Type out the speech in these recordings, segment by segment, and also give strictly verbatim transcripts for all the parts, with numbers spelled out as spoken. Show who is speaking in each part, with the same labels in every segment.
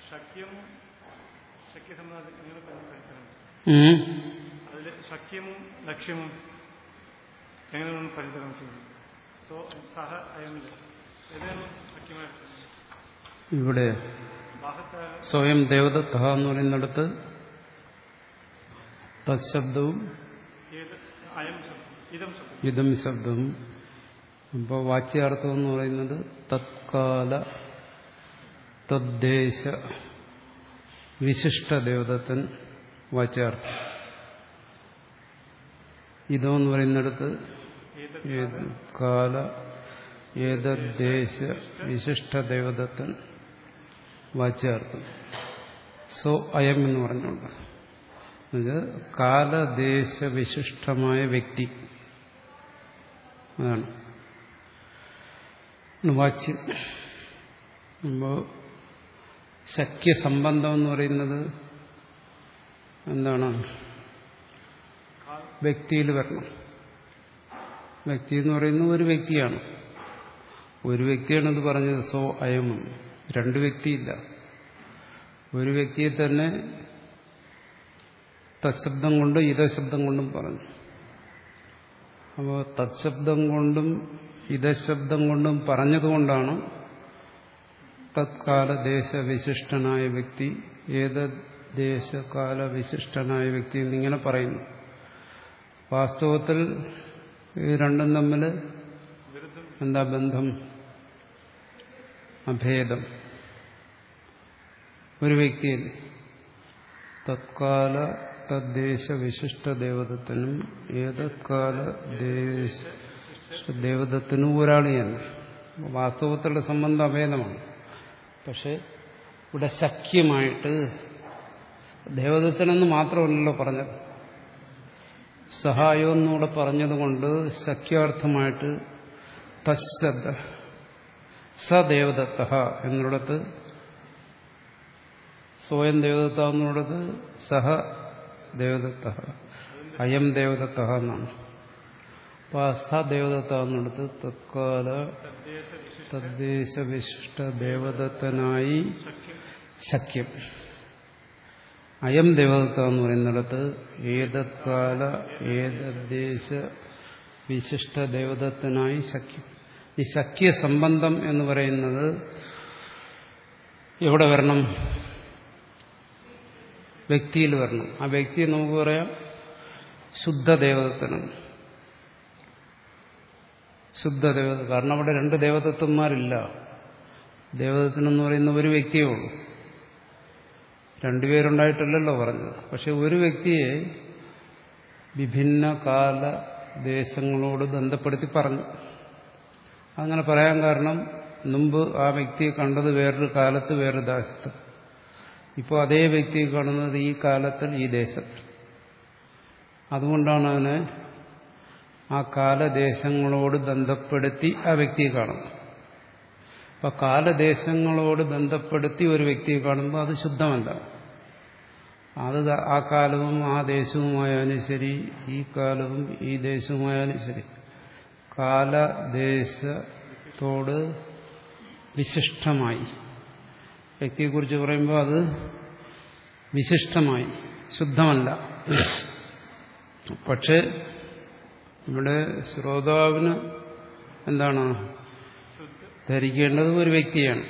Speaker 1: ശക്യം ശക്യസംബന്ധത്തിൽ നിങ്ങൾ അതിൽ ശക്യവും ലക്ഷ്യവും എങ്ങനെയാണ് പരിചരണം ചെയ്യുന്നത്? സോ സഹ അയമില്ല ഏതാണ് ശക്യമായിട്ട്
Speaker 2: ഇവിടെ സ്വയം ദേവദത്ത എന്ന് പറയുന്നിടത്ത് തത്ശബ്ദവും ഇതം ശബ്ദവും. അപ്പോൾ വാച്യാർത്ഥം എന്ന് പറയുന്നത് തത്കാല തദ്ദേശ വിശിഷ്ട ദേവദത്തൻ വാച്യാർത്ഥം. ഇതം എന്ന് പറയുന്നിടത്ത് ഏത് കാല ഏതദ്ദേശ വിശിഷ്ട ദേവദത്തൻ വാച്യാർത്ഥം. സോ അയം എന്ന് പറഞ്ഞുകൊണ്ട് കാലദേശ വിശിഷ്ടമായ വ്യക്തി, അതാണ് വാച്യം. അപ്പോൾ ശക്യസംബന്ധം എന്ന് പറയുന്നത് എന്താണ്? വ്യക്തിയിൽ വരണം. വ്യക്തി എന്ന് പറയുന്നത് ഒരു വ്യക്തിയാണ്. ഒരു വ്യക്തിയാണത് പറഞ്ഞത്. സോ അയം. രണ്ട് വ്യക്തിയില്ല, ഒരു വ്യക്തിയെ തന്നെ തത്ശബ്ദം കൊണ്ടും ഇതശബ്ദം കൊണ്ടും പറഞ്ഞു. അപ്പോൾ തത്ശബ്ദം കൊണ്ടും ഇതശബ്ദം കൊണ്ടും പറഞ്ഞതുകൊണ്ടാണ് തത്കാല ദേശവിശിഷ്ടനായ വ്യക്തി, ഏത് ദേശകാല വിശിഷ്ടനായ വ്യക്തി എന്നിങ്ങനെ പറയുന്നു. വാസ്തവത്തിൽ ഇത് രണ്ടും തമ്മിൽ എന്താ ബന്ധം? അഭേദം. ഒരു വ്യക്തിയിൽ തത്കാല തദ്ദേശ വിശിഷ്ട ദേവതത്തിനും ഏതത്കാല ദേശ ദേവതത്തിനും ഒരാളിയാണ്. വാസ്തവത്തിലുള്ള സംബന്ധം അഭേദമാണ്. പക്ഷെ ഇവിടെ ശക്യമായിട്ട് ദേവതത്തിനെന്ന് മാത്രമല്ലല്ലോ പറഞ്ഞത്, സഹായം എന്നൂടെ പറഞ്ഞതുകൊണ്ട് ശക്യാർത്ഥമായിട്ട് തശബ്ദ സദേവദത്ത എന്നിടത്ത് സ്വയം ദേവദത്ത എന്നിടത്ത് സഹ ദേവദത്ത അയം ദേവദത്ത എന്നാണ്. അപ്പോൾ സദേവദത്ത എന്നിടത്ത് തത്കാല തദ്ദേശ വിശിഷ്ട ദേവദത്തനായി ശക്യം. അയം ദേവദത്ത എന്ന് പറയുന്നിടത്ത് ഏതത്കാല ഏതദ്ദേശ വിശിഷ്ട ദേവദത്തനായി ശക്യം. ഈ ശക്യ സംബന്ധം എന്ന് പറയുന്നത് എവിടെ വരണം? വ്യക്തിയിൽ വരണം. ആ വ്യക്തിയെ നമുക്ക് പറയാം ശുദ്ധദേവദത്തനം. ശുദ്ധദേവത. കാരണം അവിടെ രണ്ട് ദേവതത്വന്മാരില്ല. ദേവദത്തനെന്ന് പറയുന്ന ഒരു വ്യക്തിയേ ഉള്ളൂ. രണ്ടുപേരുണ്ടായിട്ടല്ലല്ലോ പറഞ്ഞത്. പക്ഷെ ഒരു വ്യക്തിയെ വിഭിന്ന കാല ദേശങ്ങളോട് ബന്ധപ്പെടുത്തി പറഞ്ഞു. അങ്ങനെ പറയാൻ കാരണം മുമ്പ് ആ വ്യക്തിയെ കണ്ടത് വേറൊരു കാലത്ത് വേറൊരു ദേശത്ത്. ഇപ്പോൾ അതേ വ്യക്തിയെ കാണുന്നത് ഈ കാലത്തിൽ ഈ ദേശത്തിൽ. അതുകൊണ്ടാണ് അതിനെ ആ കാലദേശങ്ങളോട് ബന്ധപ്പെടുത്തി ആ വ്യക്തിയെ കാണുന്നത്. അപ്പം കാലദേശങ്ങളോട് ബന്ധപ്പെടുത്തി ഒരു വ്യക്തിയെ കാണുമ്പോൾ അത് ശുദ്ധമല്ല. അത് ആ കാലവും ആ ദേശവുമായാലും ശരി, ഈ കാലവും ഈ ദേശവുമായാലും ശരി, കാലദേശത്തോട് വിശിഷ്ടമായി വ്യക്തിയെക്കുറിച്ച് പറയുമ്പോൾ അത് വിശിഷ്ടമായി, ശുദ്ധമല്ല. പക്ഷെ ഇവിടെ ശ്രോതാവിന് എന്താണ് ധരിക്കേണ്ടത്? ഒരു വ്യക്തിയാണ്.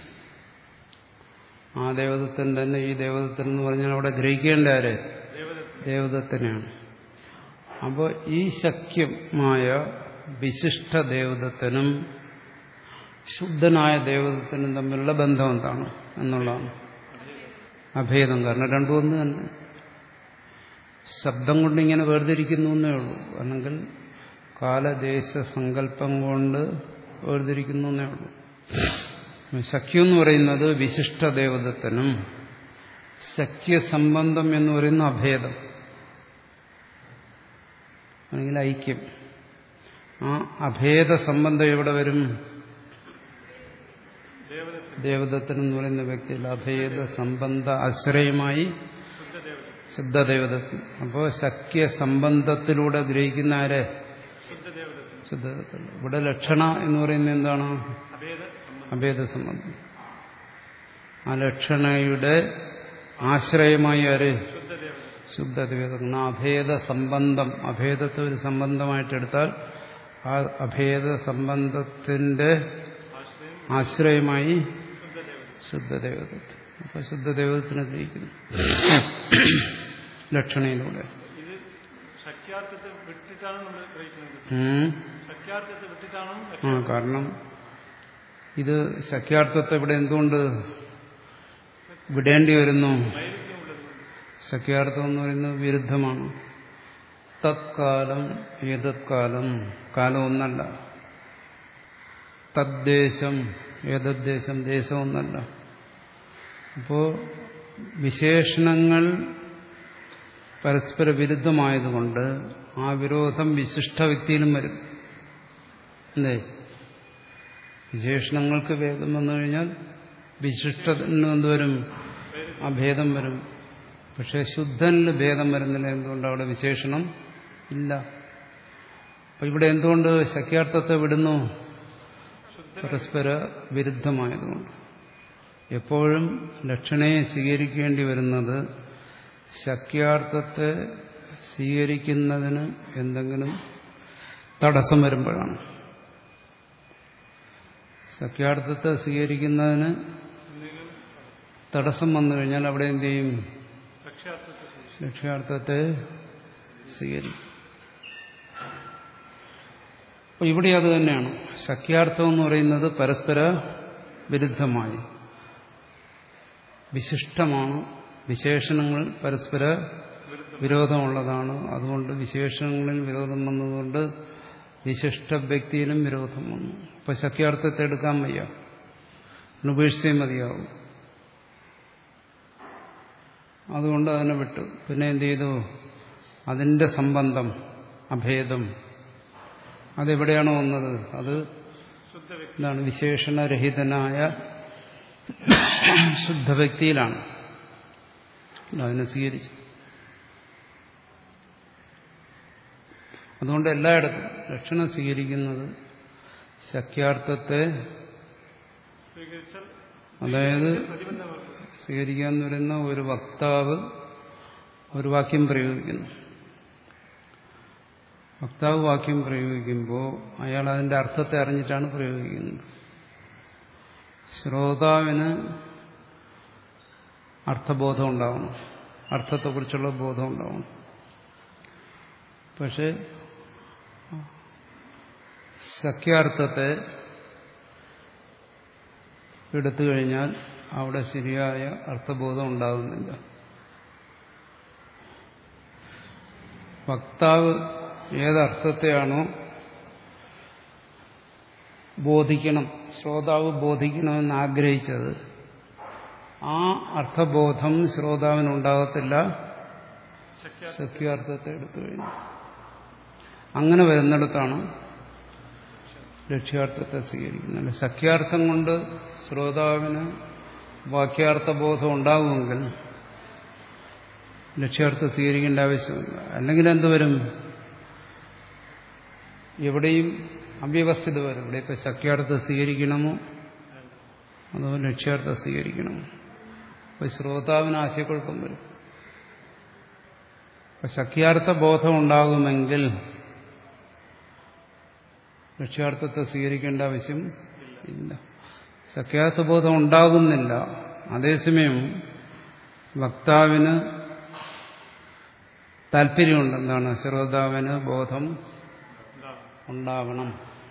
Speaker 2: ആ ദേവദത്തൻ തന്നെ ഈ ദേവദത്തൻ എന്ന് പറഞ്ഞാൽ അവിടെ ഗ്രഹിക്കേണ്ട ആര്? ദേവദത്തനെയാണ്. അപ്പോൾ ഈ ശക്യമായ വിശിഷ്ട ദേവദത്തനും ശുദ്ധനായ ദേവദത്തനും തമ്മിലുള്ള ബന്ധം എന്താണ് എന്നുള്ളതാണ് അഭേദം. കാരണം രണ്ടും ഒന്ന് തന്നെ. ശബ്ദം കൊണ്ട് ഇങ്ങനെ വേർതിരിക്കുന്നു എന്നേ ഉള്ളൂ. അല്ലെങ്കിൽ കാലദേശ സങ്കല്പം കൊണ്ട് വേർതിരിക്കുന്നു എന്നേ ഉള്ളൂ. ശക്യം എന്ന് പറയുന്നത് വിശിഷ്ട ദേവദത്തനും ശക്യസംബന്ധം എന്ന് പറയുന്ന അഭേദം അല്ലെങ്കിൽ ഐക്യം. ആ അഭേദ സംബന്ധം എവിടെ വരും? ദേവദത്തൻ എന്ന് പറയുന്ന വ്യക്തിയിൽ അഭേദ സംബന്ധ ആശ്രയമായി ശുദ്ധദേവദത്തൻ. അപ്പോൾ ശക്യ സംബന്ധത്തിലൂടെ ഗ്രഹിക്കുന്ന ആരെ? ശുദ്ധദേവദത്തൻ. ഇവിടെ ലക്ഷണ എന്ന് പറയുന്നത് എന്താണ്? അഭേദ സംബന്ധം. ആ ലക്ഷണയുടെ ആശ്രയമായി ആര്?
Speaker 1: ശുദ്ധദേവത.
Speaker 2: ശുദ്ധദേവത. അഭേദ സംബന്ധം, അഭേദത്തെ ഒരു സംബന്ധമായിട്ടെടുത്താൽ ആ അഭേദ സംബന്ധത്തിന്റെ
Speaker 1: ആശ്രയം
Speaker 2: ആശ്രയമായി
Speaker 1: ശുദ്ധദേവത.
Speaker 2: ശുദ്ധദേവത. അപ്പൊ ശുദ്ധദേവതത്തിനെ ഗ്രഹിക്കുന്നു ലക്ഷണയിലൂടെ.
Speaker 1: ഇത് ശക്യാർത്ഥത്തെ വിട്ടിട്ടാണ് നമ്മൾ ഗ്രഹിക്കുന്നത്.
Speaker 2: ഉം.
Speaker 1: ശക്യാർത്ഥത്തെ വിട്ടിട്ടാണ്
Speaker 2: ആ കാരണം ഇത് ശക്യാർത്ഥത്തെ ഇവിടെ എന്തുകൊണ്ട് വിടേണ്ടി വരുന്നു? ശക്യാർത്ഥം എന്ന് പറയുന്നത് വിരുദ്ധമാണ്. തത്കാലം ഏതത്കാലം, കാലം ഒന്നല്ല. തദ്ദേശം ഏതദ്ദേശം, ദേശം ഒന്നല്ല. അപ്പോ വിശേഷണങ്ങൾ പരസ്പര വിരുദ്ധമായതുകൊണ്ട് ആ വിരോധം വിശിഷ്ട വ്യക്തിയിലും വരും. അല്ലേ? വിശേഷണങ്ങൾക്ക് ഭേദം വന്നു കഴിഞ്ഞാൽ വിശിഷ്ടത്തിന് എന്തുവരും? ആ ഭേദം വരും. പക്ഷെ ശുദ്ധനിൽ ഭേദം വരുന്നില്ല. എന്തുകൊണ്ട്? അവിടെ വിശേഷണം ഇല്ല. അപ്പൊ ഇവിടെ എന്തുകൊണ്ട് ശക്യാർത്ഥത്തെ വിടുന്നു? പരസ്പര വിരുദ്ധമായതുകൊണ്ട്. എപ്പോഴും ലക്ഷണയെ സ്വീകരിക്കേണ്ടി വരുന്നത് ശക്യാർത്ഥത്തെ സ്വീകരിക്കുന്നതിന് എന്തെങ്കിലും തടസ്സം വരുമ്പോഴാണ്. ശക്യാർത്ഥത്തെ സ്വീകരിക്കുന്നതിന് തടസ്സം വന്നു കഴിഞ്ഞാൽ അവിടെ എന്ത് ചെയ്യും? ലക്ഷ്യാർത്ഥത്തെ സ്വീകരിക്കും. അപ്പൊ ഇവിടെ അത് തന്നെയാണ്. ശക്യാർത്ഥം എന്ന് പറയുന്നത് പരസ്പര വിരുദ്ധമായി വിശിഷ്ടമാണ്. വിശേഷണങ്ങൾ പരസ്പര വിരോധമുള്ളതാണ്. അതുകൊണ്ട് വിശേഷണങ്ങളിൽ വിരോധം വന്നതുകൊണ്ട് വിശിഷ്ട വ്യക്തിയിലും വിരോധം വന്നു. അപ്പൊ ശക്യാർത്ഥത്തെ എടുക്കാൻ വയ്യ, ഉപേക്ഷിച്ചേ മതിയാവും. അതുകൊണ്ട് അതിനെ വിട്ടു. പിന്നെ എന്ത് ചെയ്തു? അതിന്റെ സംബന്ധം അഭേദം അതെവിടെയാണോ വന്നത്? അത് എന്താണ്? വിശേഷണരഹിതനായ ശുദ്ധവ്യക്തിയിലാണ്. അതിനെ സ്വീകരിച്ചു. അതുകൊണ്ട് എല്ലായിടത്തും ലക്ഷണം സ്വീകരിക്കുന്നത് ശക്യാർത്ഥത്തെ, അതായത് സ്വീകരിക്കുക എന്ന് പറയുന്ന ഒരു വക്താവ് ഒരു വാക്യം പ്രയോഗിക്കുന്നു. വക്താവ് വാക്യം പ്രയോഗിക്കുമ്പോൾ അയാൾ അതിന്റെ അർത്ഥത്തെ അറിഞ്ഞിട്ടാണ് പ്രയോഗിക്കുന്നത്. ശ്രോതാവിന് അർത്ഥബോധം ഉണ്ടാവണം, അർത്ഥത്തെക്കുറിച്ചുള്ള ബോധം ഉണ്ടാവണം. പക്ഷെ സഖ്യാർത്ഥത്തെ എടുത്തു കഴിഞ്ഞാൽ അവിടെ ശരിയായ അർത്ഥബോധം ഉണ്ടാകുന്നില്ല. വക്താവ് ഏതർത്ഥത്തെയാണോ ബോധിക്കണം, ശ്രോതാവ് ബോധിക്കണമെന്ന് ആഗ്രഹിച്ചത്, ആ അർത്ഥബോധം ശ്രോതാവിനുണ്ടാകത്തില്ല സഖ്യാർത്ഥത്തെ എടുത്തു കഴിഞ്ഞു. അങ്ങനെ വരുന്നിടത്താണ് ലക്ഷ്യാർത്ഥത്തെ സ്വീകരിക്കുന്നത്. സഖ്യാർത്ഥം കൊണ്ട് ശ്രോതാവിന് വാക്യാർത്ഥബോധം ഉണ്ടാകുമെങ്കിൽ ലക്ഷ്യാർത്ഥം സ്വീകരിക്കേണ്ട ആവശ്യമില്ല. അല്ലെങ്കിൽ എന്തുവരും? എവിടെയും അവ്യവസ്ഥിത വരും. ഇവിടെ ഇപ്പൊ സഖ്യാർത്ഥം സ്വീകരിക്കണമോ അതോ ലക്ഷ്യാർത്ഥം സ്വീകരിക്കണമോ? അപ്പൊ ശ്രോതാവിന് ആശയക്കുഴപ്പം വരും. അപ്പൊ സഖ്യാർത്ഥ ബോധം ഉണ്ടാകുമെങ്കിൽ ലക്ഷ്യാർത്ഥത്തെ സ്വീകരിക്കേണ്ട ആവശ്യം ഇല്ല. സഖ്യാർത്ഥബോധം ഉണ്ടാകുന്നില്ല. അതേസമയം വക്താവിന് താല്പര്യമുണ്ട്. എന്താണ്? ശ്രോതാവിന് ബോധം ഉണ്ടാകണം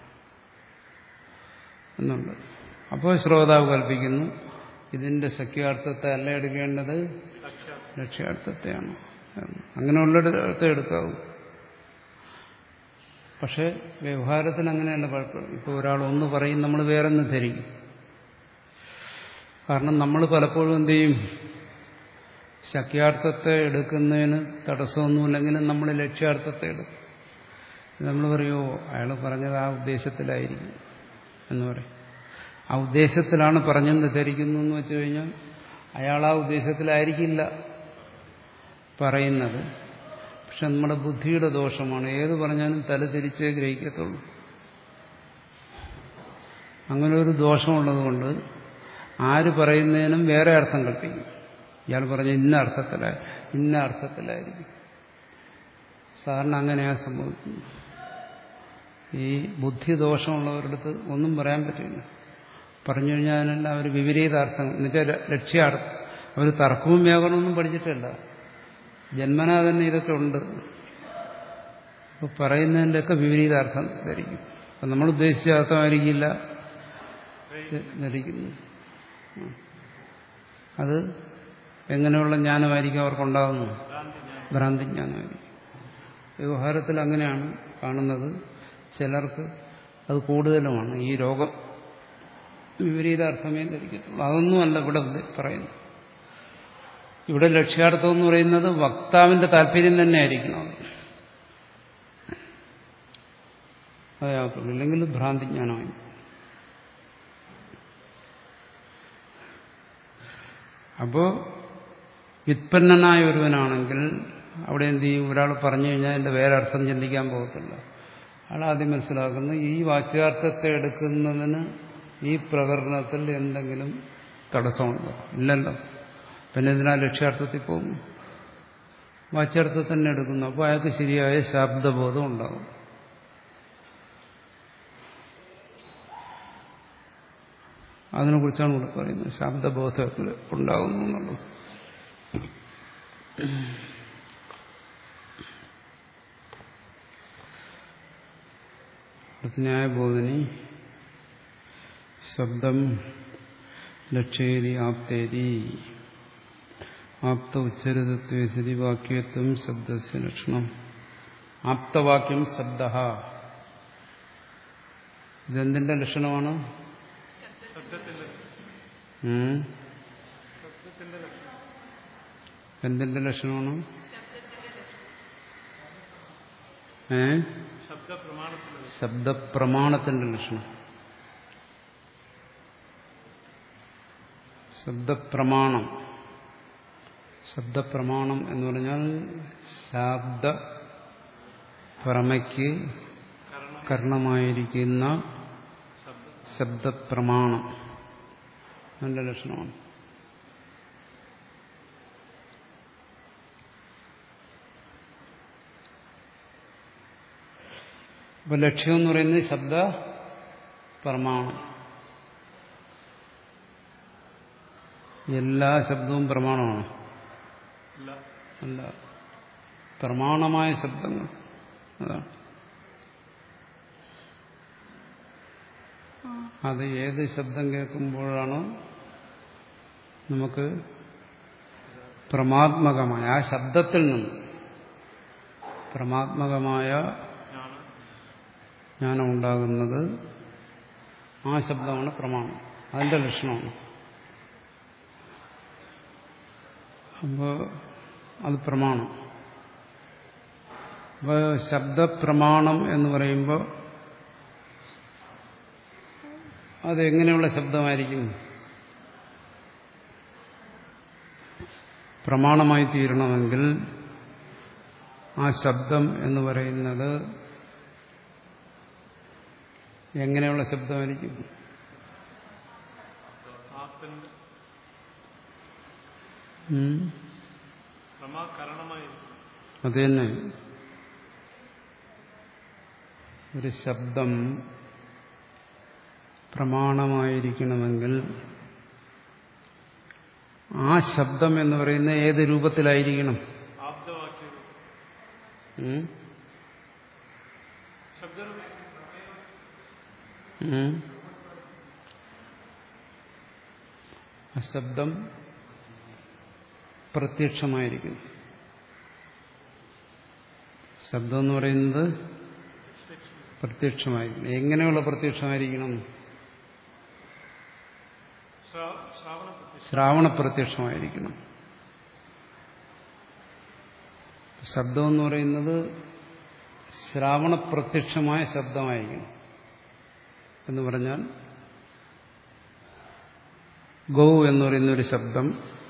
Speaker 2: എന്നുണ്ട്. അപ്പോൾ ശ്രോതാവ് കൽപ്പിക്കുന്നു ഇതിന്റെ സഖ്യാർത്ഥത്തെ അല്ല എടുക്കേണ്ടത്, ലക്ഷ്യാർത്ഥത്തെയാണ്. അങ്ങനെയുള്ളിടത്തെ എടുക്കാവൂ. പക്ഷെ വ്യവഹാരത്തിന് അങ്ങനെയല്ല കുഴപ്പം. ഇപ്പോൾ ഒരാൾ ഒന്ന് പറയും, നമ്മൾ വേറൊന്ന് ധരിക്കും. കാരണം നമ്മൾ പലപ്പോഴും എന്ത് ചെയ്യും? സഖ്യാർത്ഥത്തെ എടുക്കുന്നതിന് തടസ്സമൊന്നുമില്ലെങ്കിലും നമ്മൾ ലക്ഷ്യാർത്ഥത്തെ എടുക്കും. നമ്മൾ പറയുമോ അയാൾ പറഞ്ഞത് ആ ഉദ്ദേശത്തിലായിരിക്കും എന്ന് പറയും. ആ ഉദ്ദേശത്തിലാണ് പറഞ്ഞെന്ന് ധരിക്കുന്നു എന്ന് വെച്ചു കഴിഞ്ഞാൽ അയാൾ ആ ഉദ്ദേശത്തിലായിരിക്കില്ല പറയുന്നത്. പക്ഷെ നമ്മുടെ ബുദ്ധിയുടെ ദോഷമാണ്. ഏത് പറഞ്ഞാലും തല തിരിച്ചേ ഗ്രഹിക്കത്തുള്ളൂ. അങ്ങനെ ഒരു ദോഷമുള്ളതുകൊണ്ട് ആര് പറയുന്നതിനും വേറെ അർത്ഥം കൽപ്പിക്കും. ഇയാൾ പറഞ്ഞ ഇന്ന അർത്ഥത്തിലായി ഇന്ന അർത്ഥത്തിലായിരിക്കും. സാധാരണ അങ്ങനെയാണ് സംഭവിക്കുന്നത്. ഈ ബുദ്ധിദോഷമുള്ളവരുടെ ഒന്നും പറയാൻ പറ്റില്ല. പറഞ്ഞു കഴിഞ്ഞാൽ അതിനെല്ലാം അവർ വിപരീതാർത്ഥം എന്നുവെച്ചാൽ ലക്ഷ്യാർത്ഥം. അവർ തർക്കവും വ്യാകരണമൊന്നും പഠിച്ചിട്ടല്ല, ജന്മനാ തന്നെ ഇതൊക്കെ ഉണ്ട്. അപ്പോൾ പറയുന്നതിൻ്റെയൊക്കെ വിപരീതാർത്ഥം ധരിക്കും. അപ്പം നമ്മൾ ഉദ്ദേശിച്ച അർത്ഥമായിരിക്കില്ല ധരിക്കുന്നു. അത് എങ്ങനെയുള്ള ജ്ഞാനമായിരിക്കും അവർക്കുണ്ടാകുന്നു? ഭ്രാന്തി ജ്ഞാനമായിരിക്കും. വ്യവഹാരത്തിൽ അങ്ങനെയാണ് കാണുന്നത്. ചിലർക്ക് അത് കൂടുതലുമാണ്. ഈ രോഗം വിപരീതാർത്ഥമേ ധരിക്കത്തുള്ളൂ. അതൊന്നുമല്ല ഇവിടെ പറയുന്നു. ഇവിടെ ലക്ഷ്യാർത്ഥം എന്ന് പറയുന്നത് വക്താവിന്റെ താല്പര്യം തന്നെ ആയിരിക്കണം. അതാകത്തുള്ളൂ. ഇല്ലെങ്കിൽ ഭ്രാന്തിജ്ഞാനമായി. അപ്പോ വ്യുത്പന്നനായ ഒരുവനാണെങ്കിൽ അവിടെ എന്ത് ചെയ്യും? ഒരാൾ പറഞ്ഞു കഴിഞ്ഞാൽ അതിന്റെ വേറെ അർത്ഥം ചിന്തിക്കാൻ പോകത്തില്ല. അയാൾ ആദ്യം മനസ്സിലാക്കുന്നു ഈ വാച്യാർത്ഥത്തെ എടുക്കുന്നതിന് ഈ പ്രകരണത്തിൽ എന്തെങ്കിലും തടസ്സമുണ്ടോ? ഇല്ലല്ലോ. പിന്നെ എന്തിനാ ലക്ഷ്യാർത്ഥത്തിൽ പോകുന്നു? വാച്യാർത്ഥത്തിൽ തന്നെ എടുക്കുന്നു. അപ്പോൾ അയാൾക്ക് ശരിയായ ശബ്ദബോധം ഉണ്ടാകും. അതിനെക്കുറിച്ചാണ് ഇവിടെ പറയുന്നത്. ശബ്ദബോധത്തിൽ ഉണ്ടാകുന്നു എന്നുള്ളത്. ന്യായബോധനി ശബ്ദം ലക്ഷ്യേരി ആപ്തേരി ആപ്ത ഉച്ചരിതത്വേ വാക്യത്വം ശബ്ദസ്യ ലക്ഷണം. ആപ്തവാക്യം ശബ്ദ. ഇതെന്തിന്റെ ലക്ഷണമാണ്? എന്തിന്റെ ലക്ഷണമാണ്? ഏ ശബ്ദപ്രമാണത്തിന്റെ ലക്ഷണം. ശബ്ദപ്രമാണം. ശബ്ദപ്രമാണം എന്ന് പറഞ്ഞാൽ ശബ്ദ പ്രമയ്ക്ക് കരണമായിരിക്കുന്ന ശബ്ദപ്രമാണം നല്ല ലക്ഷണമാണ്. അപ്പൊ ലക്ഷ്യം എന്ന് പറയുന്നത് ശബ്ദ പ്രമാണം. എല്ലാ ശബ്ദവും പ്രമാണമാണ് അല്ല, പ്രമാണമായ ശബ്ദങ്ങൾ. അതാണ് അത് ഏത് ശബ്ദം കേൾക്കുമ്പോഴാണോ നമുക്ക് പ്രമാത്മകമായ ആ ശബ്ദത്തിൽ നിന്ന് പ്രമാത്മകമായ ജ്ഞാനം ഉണ്ടാകുന്നത്, ആ ശബ്ദമാണ് പ്രമാണം. അതിന്റെ ലക്ഷണമാണ്. അപ്പോൾ അത് പ്രമാണം. അപ്പോൾ ശബ്ദപ്രമാണം എന്ന് പറയുമ്പോൾ അതെങ്ങനെയുള്ള ശബ്ദമായിരിക്കും? പ്രമാണമായി തീരണമെങ്കിൽ ആ ശബ്ദം എന്ന് പറയുന്നത് എങ്ങനെയുള്ള ശബ്ദമായിരിക്കും? അത് തന്നെ. ഒരു ശബ്ദം പ്രമാണമായിരിക്കണമെങ്കിൽ ആ ശബ്ദം എന്ന് പറയുന്ന ഏത് രൂപത്തിലായിരിക്കണം? ആ ശബ്ദം പ്രത്യക്ഷമായിരിക്കും. ശബ്ദം എന്ന് പറയുന്നത് പ്രത്യക്ഷമായിരിക്കണം. എങ്ങനെയുള്ള പ്രത്യക്ഷമായിരിക്കണം? ശ്രാവണ പ്രത്യക്ഷമായിരിക്കണം. ശബ്ദം എന്ന് പറയുന്നത് ശ്രാവണ പ്രത്യക്ഷമായ ശബ്ദമായിരിക്കണം. എന്ന് പറഞ്ഞാൽ ഗൗ എന്ന് പറയുന്ന ഒരു ശബ്ദം,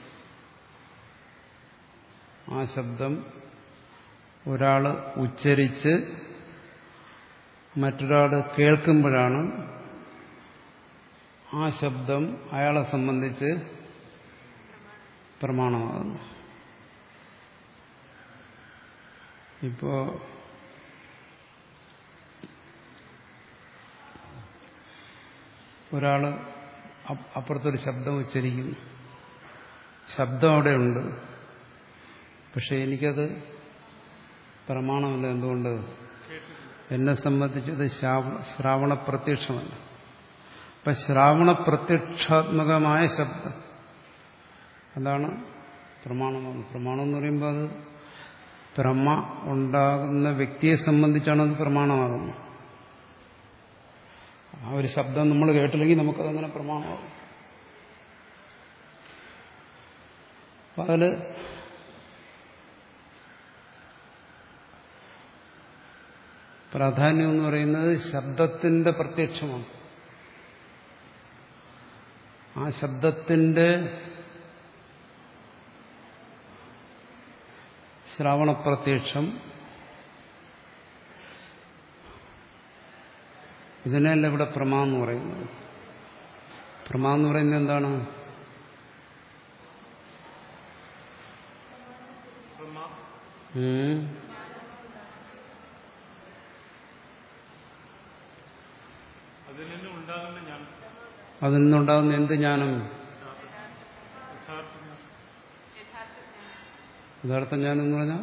Speaker 2: ആ ശബ്ദം ഒരാൾ ഉച്ചരിച്ച് മറ്റൊരാൾ കേൾക്കുമ്പോഴാണ് ആ ശബ്ദം അയാളെ സംബന്ധിച്ച് പ്രമാണമാകുന്നു. ഇപ്പോ ഒരാള് അപ്പുറത്തൊരു ശബ്ദം ഉച്ചരിക്കുന്നു. ശബ്ദം അവിടെയുണ്ട്, പക്ഷെ എനിക്കത് പ്രമാണമല്ല. എന്തുകൊണ്ട്? എന്നെ സംബന്ധിച്ചത് ശ്രാവണ പ്രത്യക്ഷമല്ല. അപ്പൊ ശ്രാവണ പ്രത്യക്ഷാത്മകമായ ശബ്ദം അതാണ് പ്രമാണമാണ്. പ്രമാണം എന്ന് പറയുമ്പോൾ അത് പ്രമ ഉണ്ടാകുന്ന വ്യക്തിയെ സംബന്ധിച്ചാണ് അത് പ്രമാണമാകുന്നത്. ആ ഒരു ശബ്ദം നമ്മൾ കേട്ടില്ലെങ്കിൽ നമുക്കതങ്ങനെ പ്രമാണമാകും. അപ്പം അതിൽ പ്രാധാന്യം എന്ന് പറയുന്നത് ശബ്ദത്തിന്റെ പ്രത്യക്ഷമാണ്. ആ ശബ്ദത്തിന്റെ ശ്രാവണപ്രത്യക്ഷം, ഇതിനല്ല ഇവിടെ പ്രമാ എന്ന് പറയുന്നത്. പ്രമാ എന്ന് പറയുന്നത് എന്താണ്? ഉം അതിൽ നിന്നുണ്ടാകുന്ന എന്ത് ജ്ഞാനം? യഥാർത്ഥ ജ്ഞാനം എന്ന് പറഞ്ഞാൽ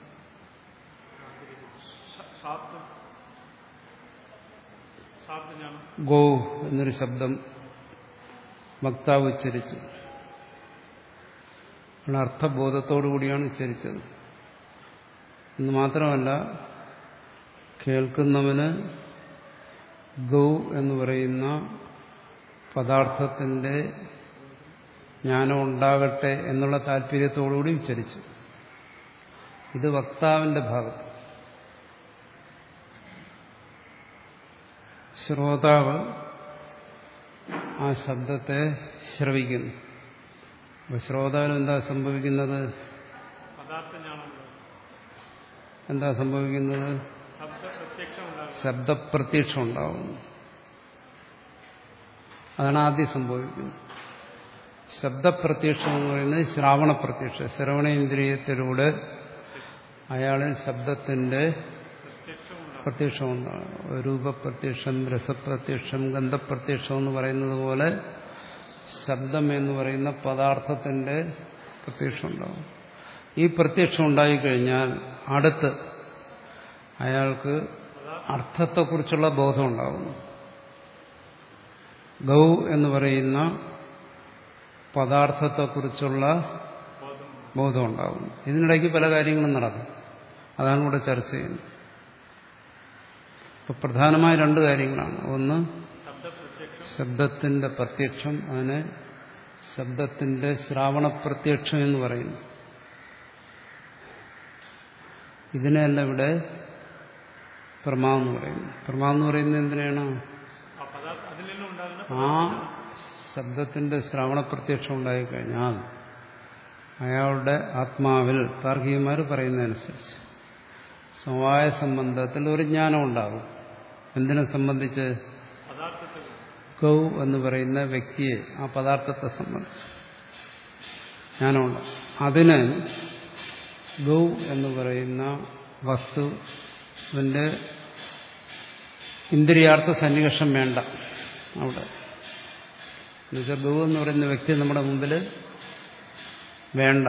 Speaker 2: ഗോ എന്നൊരു ശബ്ദം വക്താവ് ഉച്ചരിച്ചു. അർത്ഥബോധത്തോടു കൂടിയാണ് ഉച്ചരിച്ചത് എന്ന് മാത്രമല്ല, കേൾക്കുന്നവന് ഗൗ എന്ന് പറയുന്ന പദാർത്ഥത്തിന്റെ ജ്ഞാനം ഉണ്ടാകട്ടെ എന്നുള്ള താല്പര്യത്തോടുകൂടി ഉച്ചരിച്ചു. ഇത് വക്താവിന്റെ ഭാഗത്ത്. ശ്രോതാവ് ആ ശബ്ദത്തെ ശ്രവിക്കുന്നു. അപ്പൊ ശ്രോതാവിന് എന്താ സംഭവിക്കുന്നത്? എന്താ സംഭവിക്കുന്നത്? ശബ്ദപ്രത്യക്ഷം ഉണ്ടാവുന്നു. അതാണ് ആദ്യം സംഭവിക്കുന്നത്. ശബ്ദപ്രത്യക്ഷം എന്ന് പറയുന്നത് ശ്രാവണപ്രത്യക്ഷം. ശ്രവണേന്ദ്രിയത്തിലൂടെ അയാളിൽ ശബ്ദത്തിന്റെ പ്രത്യക്ഷം ഉണ്ടാകും. രൂപപ്രത്യക്ഷം, രസപ്രത്യക്ഷം, ഗന്ധപ്രത്യക്ഷം എന്ന് പറയുന്നത് പോലെ ശബ്ദം എന്ന് പറയുന്ന പദാർത്ഥത്തിന്റെ പ്രത്യക്ഷം ഉണ്ടാകും. ഈ പ്രത്യക്ഷം ഉണ്ടായിക്കഴിഞ്ഞാൽ അടുത്ത് അയാൾക്ക് അർത്ഥത്തെക്കുറിച്ചുള്ള ബോധം ഉണ്ടാകുന്നു. ഗൗ എന്ന് പറയുന്ന പദാർത്ഥത്തെക്കുറിച്ചുള്ള ബോധം ഉണ്ടാകുന്നു. ഇതിനിടയ്ക്ക് പല കാര്യങ്ങളും നടക്കും. അതാണ് ഇവിടെ ചർച്ച ചെയ്യുന്നത്. ഇപ്പൊ പ്രധാനമായ രണ്ട് കാര്യങ്ങളാണ്. ഒന്ന് ശബ്ദത്തിന്റെ പ്രത്യക്ഷം, അതിനെ ശബ്ദത്തിന്റെ ശ്രാവണപ്രത്യക്ഷം എന്ന് പറയുന്നു. ഇതിനെയല്ല ഇവിടെ പ്രമാ എന്ന് പറയുന്നു. പ്രമാ എന്ന് പറയുന്നത് എന്തിനാണ്? ആ ശബ്ദത്തിന്റെ ശ്രാവണപ്രത്യക്ഷം ഉണ്ടായിക്കഴിഞ്ഞാൽ അയാളുടെ ആത്മാവിൽ, താർക്കികന്മാർ പറയുന്നതനുസരിച്ച്, സമവായ സംബന്ധത്തിൽ ഒരു ജ്ഞാനം ഉണ്ടാകും. എന്തിനെ സംബന്ധിച്ച്? ഗൗ എന്ന് പറയുന്ന വ്യക്തിയെ, ആ പദാർത്ഥത്തെ സംബന്ധിച്ച് ജ്ഞാനമുണ്ടാകും. അതിന് ഗൗ എന്ന് പറയുന്ന വസ്തുവിന്റെ ഇന്ദ്രിയാർത്ഥ സന്നിവേഷം വേണ്ട. അവിടെ എന്നുവെച്ചാൽ ഗൗ എന്ന് പറയുന്ന വ്യക്തി നമ്മുടെ മുമ്പിൽ വേണ്ട.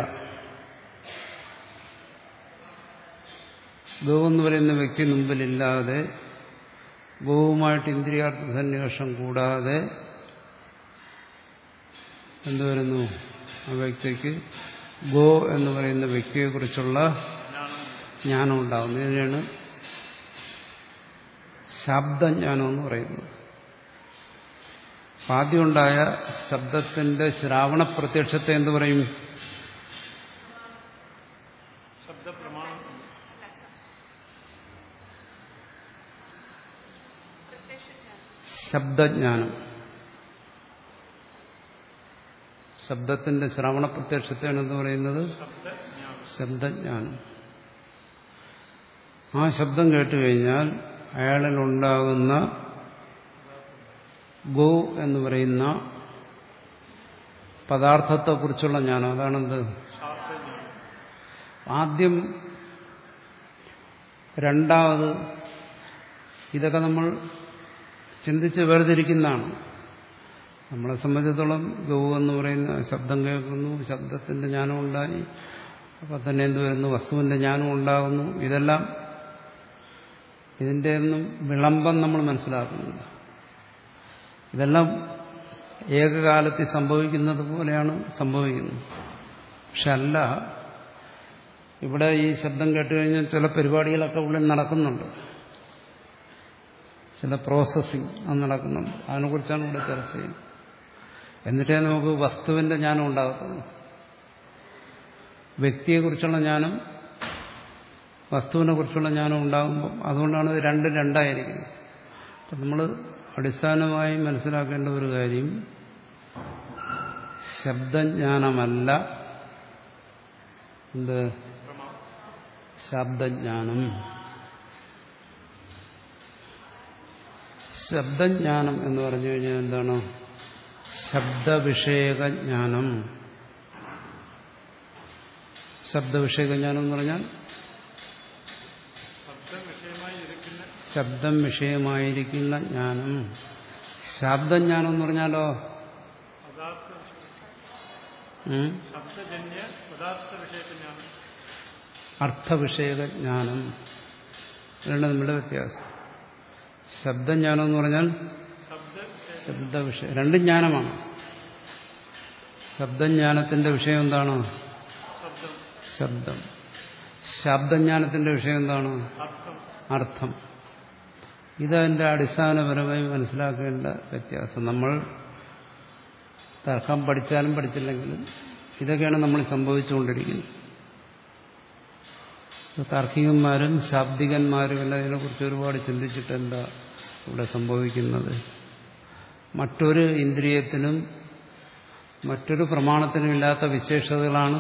Speaker 2: ഗൗ എന്ന് പറയുന്ന വ്യക്തി മുമ്പിലില്ലാതെ, ഗൗവുമായിട്ട് ഇന്ദ്രിയാർത്ഥ സന്നിവേഷം കൂടാതെ എന്തുവരുന്നു? ആ വ്യക്തിക്ക് ഗോ എന്ന് പറയുന്ന വ്യക്തിയെക്കുറിച്ചുള്ള ജ്ഞാനം ഉണ്ടാകുന്നു. ഇതിനാണ് ശബ്ദജ്ഞാനം എന്ന് പറയുന്നത്. ആദ്യമുണ്ടായ ശബ്ദത്തിന്റെ ശ്രാവണ പ്രത്യക്ഷത്തെ എന്ത് പറയും? ശബ്ദജ്ഞാനം. ശബ്ദത്തിന്റെ ശ്രവണ പ്രത്യക്ഷത്തെയാണ് എന്ന് പറയുന്നത് ശബ്ദജ്ഞാനം. ആ ശബ്ദം കേട്ടുകഴിഞ്ഞാൽ അയാളിൽ ഉണ്ടാകുന്ന ഗോ എന്ന് പറയുന്ന പദാർത്ഥത്തെക്കുറിച്ചുള്ള ജ്ഞാനം. അതാണെന്ത്?
Speaker 1: ശാസ്ത്രജ്ഞാനം.
Speaker 2: ആദ്യം രണ്ടാമത് ഇതൊക്കെ നമ്മൾ ചിന്തിച്ച് വേർതിരിക്കുന്നതാണ്. നമ്മളെ സംബന്ധിച്ചിടത്തോളം ഗൗ എന്ന് പറയുന്ന ശബ്ദം കേൾക്കുന്നു, ശബ്ദത്തിന്റെ ജ്ഞാനം ഉണ്ടായി, അപ്പം തന്നെ എന്ത് വരുന്നു? വസ്തുവിന്റെ ജ്ഞാനം ഉണ്ടാകുന്നു. ഇതെല്ലാം ഇതിൻ്റെ ഒന്നും വിളംബം നമ്മൾ മനസ്സിലാക്കുന്നില്ല. ഇതെല്ലാം ഏകകാലത്തിൽ സംഭവിക്കുന്നത് പോലെയാണ് സംഭവിക്കുന്നത്. പക്ഷെ അല്ല, ഇവിടെ ഈ ശബ്ദം കേട്ടുകഴിഞ്ഞാൽ ചില പരിപാടികളൊക്കെ ഉള്ളിൽ നടക്കുന്നുണ്ട്, ചില പ്രോസസ്സിങ് അത് നടക്കുന്നുണ്ട്. അതിനെക്കുറിച്ചാണ് ഇവിടെ ചർച്ച ചെയ്യുന്നത്. എന്നിട്ടേ നമുക്ക് വസ്തുവിന്റെ ജ്ഞാനം ഉണ്ടാകത്തുള്ളൂ. വ്യക്തിയെക്കുറിച്ചുള്ള ജ്ഞാനം, വസ്തുവിനെ കുറിച്ചുള്ള ജ്ഞാനം ഉണ്ടാകുമ്പോൾ അതുകൊണ്ടാണ് ഇത് രണ്ടും രണ്ടായിരിക്കുന്നത്. അപ്പം നമ്മൾ അടിസ്ഥാനമായി മനസ്സിലാക്കേണ്ട ഒരു കാര്യം, ശബ്ദജ്ഞാനമല്ല എന്ത്? ശബ്ദജ്ഞാനം. ശബ്ദജ്ഞാനം എന്ന് പറഞ്ഞു കഴിഞ്ഞാൽ എന്താണ്? ശബ്ദവിഷയകജ്ഞാനം. ശബ്ദവിഷയകജ്ഞാനം എന്ന് പറഞ്ഞാൽ ശബ്ദം വിഷയമായിരിക്കുന്ന ജ്ഞാനം. ശബ്ദജ്ഞാനം എന്ന് പറഞ്ഞാലോ അർത്ഥവിഷയകജ്ഞാനം. ഇതാണ് നമ്മുടെ വ്യത്യാസം. ശബ്ദജ്ഞാനം എന്ന് പറഞ്ഞാൽ ശബ്ദവിഷയം, രണ്ടും ജ്ഞാനമാണ്. ശബ്ദജ്ഞാനത്തിന്റെ വിഷയം എന്താണ്? ശബ്ദം. ശബ്ദജ്ഞാനത്തിന്റെ വിഷയം എന്താണ്? അർത്ഥം. ഇതതിൻ്റെ അടിസ്ഥാനപരമായി മനസ്സിലാക്കേണ്ട വ്യത്യാസം. നമ്മൾ തർക്കം പഠിച്ചാലും പഠിച്ചില്ലെങ്കിലും ഇതൊക്കെയാണ് നമ്മൾ സംഭവിച്ചുകൊണ്ടിരിക്കുന്നത്. താർക്കികന്മാരും ശാബ്ദികന്മാരും എല്ലാം ഇതിനെക്കുറിച്ച് ഒരുപാട് ചിന്തിച്ചിട്ട് എന്താ ഇവിടെ സംഭവിക്കുന്നത്? മറ്റൊരു ഇന്ദ്രിയത്തിനും മറ്റൊരു പ്രമാണത്തിനും ഇല്ലാത്ത വിശേഷതകളാണ്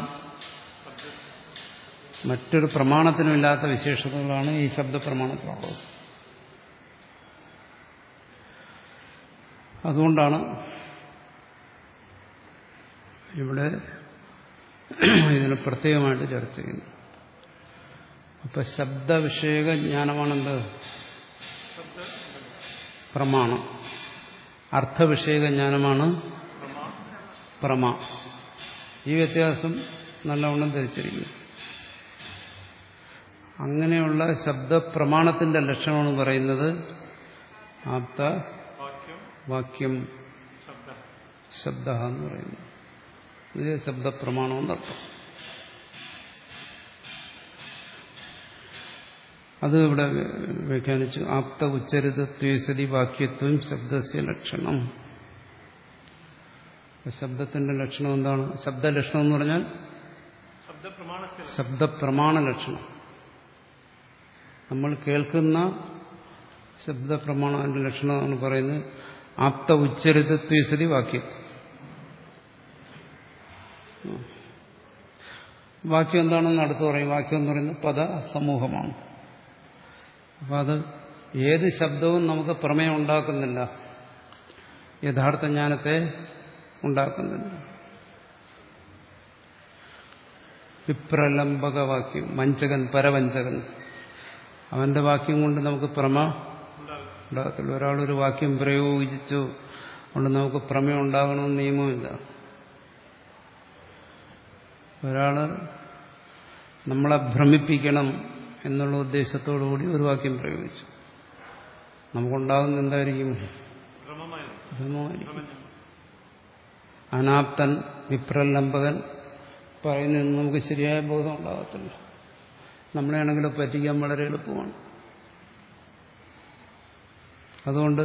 Speaker 2: മറ്റൊരു പ്രമാണത്തിനും ഇല്ലാത്ത വിശേഷതകളാണ് ഈ ശബ്ദപ്രമാണത്തിലുള്ളത്. അതുകൊണ്ടാണ് ഇവിടെ ഇതിന് പ്രത്യേകമായിട്ട് ചർച്ച ചെയ്യുന്നത്. അപ്പൊ ശബ്ദവിഷയക ജ്ഞാനമാണെന്ത്? പ്രമാണം. അർത്ഥവിഷയക ജ്ഞാനമാണ് പ്രമ. ഈ വ്യത്യാസം നല്ലവണ്ണം ധരിച്ചിരിക്കുന്നു. അങ്ങനെയുള്ള ശബ്ദപ്രമാണത്തിന്റെ ലക്ഷണമാണ് പറയുന്നത് ആപ്ത വാക്യം ശബ്ദ എന്ന് പറയുന്നത്. ഇത് ശബ്ദപ്രമാണം എന്നർത്ഥം. അത് ഇവിടെ വ്യാഖ്യാനിച്ചു. ആപ്ത ഉച്ചരിതത്വേസതി വാക്യത്വം ശബ്ദസ്യ ലക്ഷണം. ശബ്ദത്തിന്റെ ലക്ഷണം എന്താണ്? ശബ്ദലക്ഷണം എന്ന് പറഞ്ഞാൽ ശബ്ദപ്രമാണ ലക്ഷണം. നമ്മൾ കേൾക്കുന്ന ശബ്ദപ്രമാണത്തിന്റെ ലക്ഷണമാണ് പറയുന്നത് ആപ്ത ഉച്ചരിതത്വേസതി വാക്യം. വാക്യം എന്താണെന്ന് അടുത്ത് പറയും. വാക്യം എന്ന് പറയുന്നത് പദ സമൂഹമാണ്. അപ്പം അത് ഏത് ശബ്ദവും നമുക്ക് പ്രമേയം ഉണ്ടാക്കുന്നില്ല, യഥാർത്ഥ ജ്ഞാനത്തെ ഉണ്ടാക്കുന്നില്ല. വിപ്രലംബക വാക്യം, വഞ്ചകൻ, പരവഞ്ചകൻ, അവന്റെ വാക്യം കൊണ്ട് നമുക്ക് പ്രമ ഉണ്ടാകത്തില്ല. ഒരാളൊരു വാക്യം പ്രയോഗിച്ചു കൊണ്ട് നമുക്ക് പ്രമേയം ഉണ്ടാകണമെന്ന് നിയമമില്ല. ഒരാള് നമ്മളെ ഭ്രമിപ്പിക്കണം എന്നുള്ള ഉദ്ദേശത്തോടുകൂടി ഒരു വാക്യം പ്രയോഗിച്ചു, നമുക്കുണ്ടാകുന്ന എന്തായിരിക്കും? ഭ്രമമായിരിക്കും. അനാപ്തൻ, വിപ്രലംബകൻ പറയുന്നതിന് നമുക്ക് ശരിയായ ബോധം ഉണ്ടാകത്തില്ല. നമ്മളെയാണെങ്കിലും പറ്റിക്കാൻ വളരെ എളുപ്പമാണ്. അതുകൊണ്ട്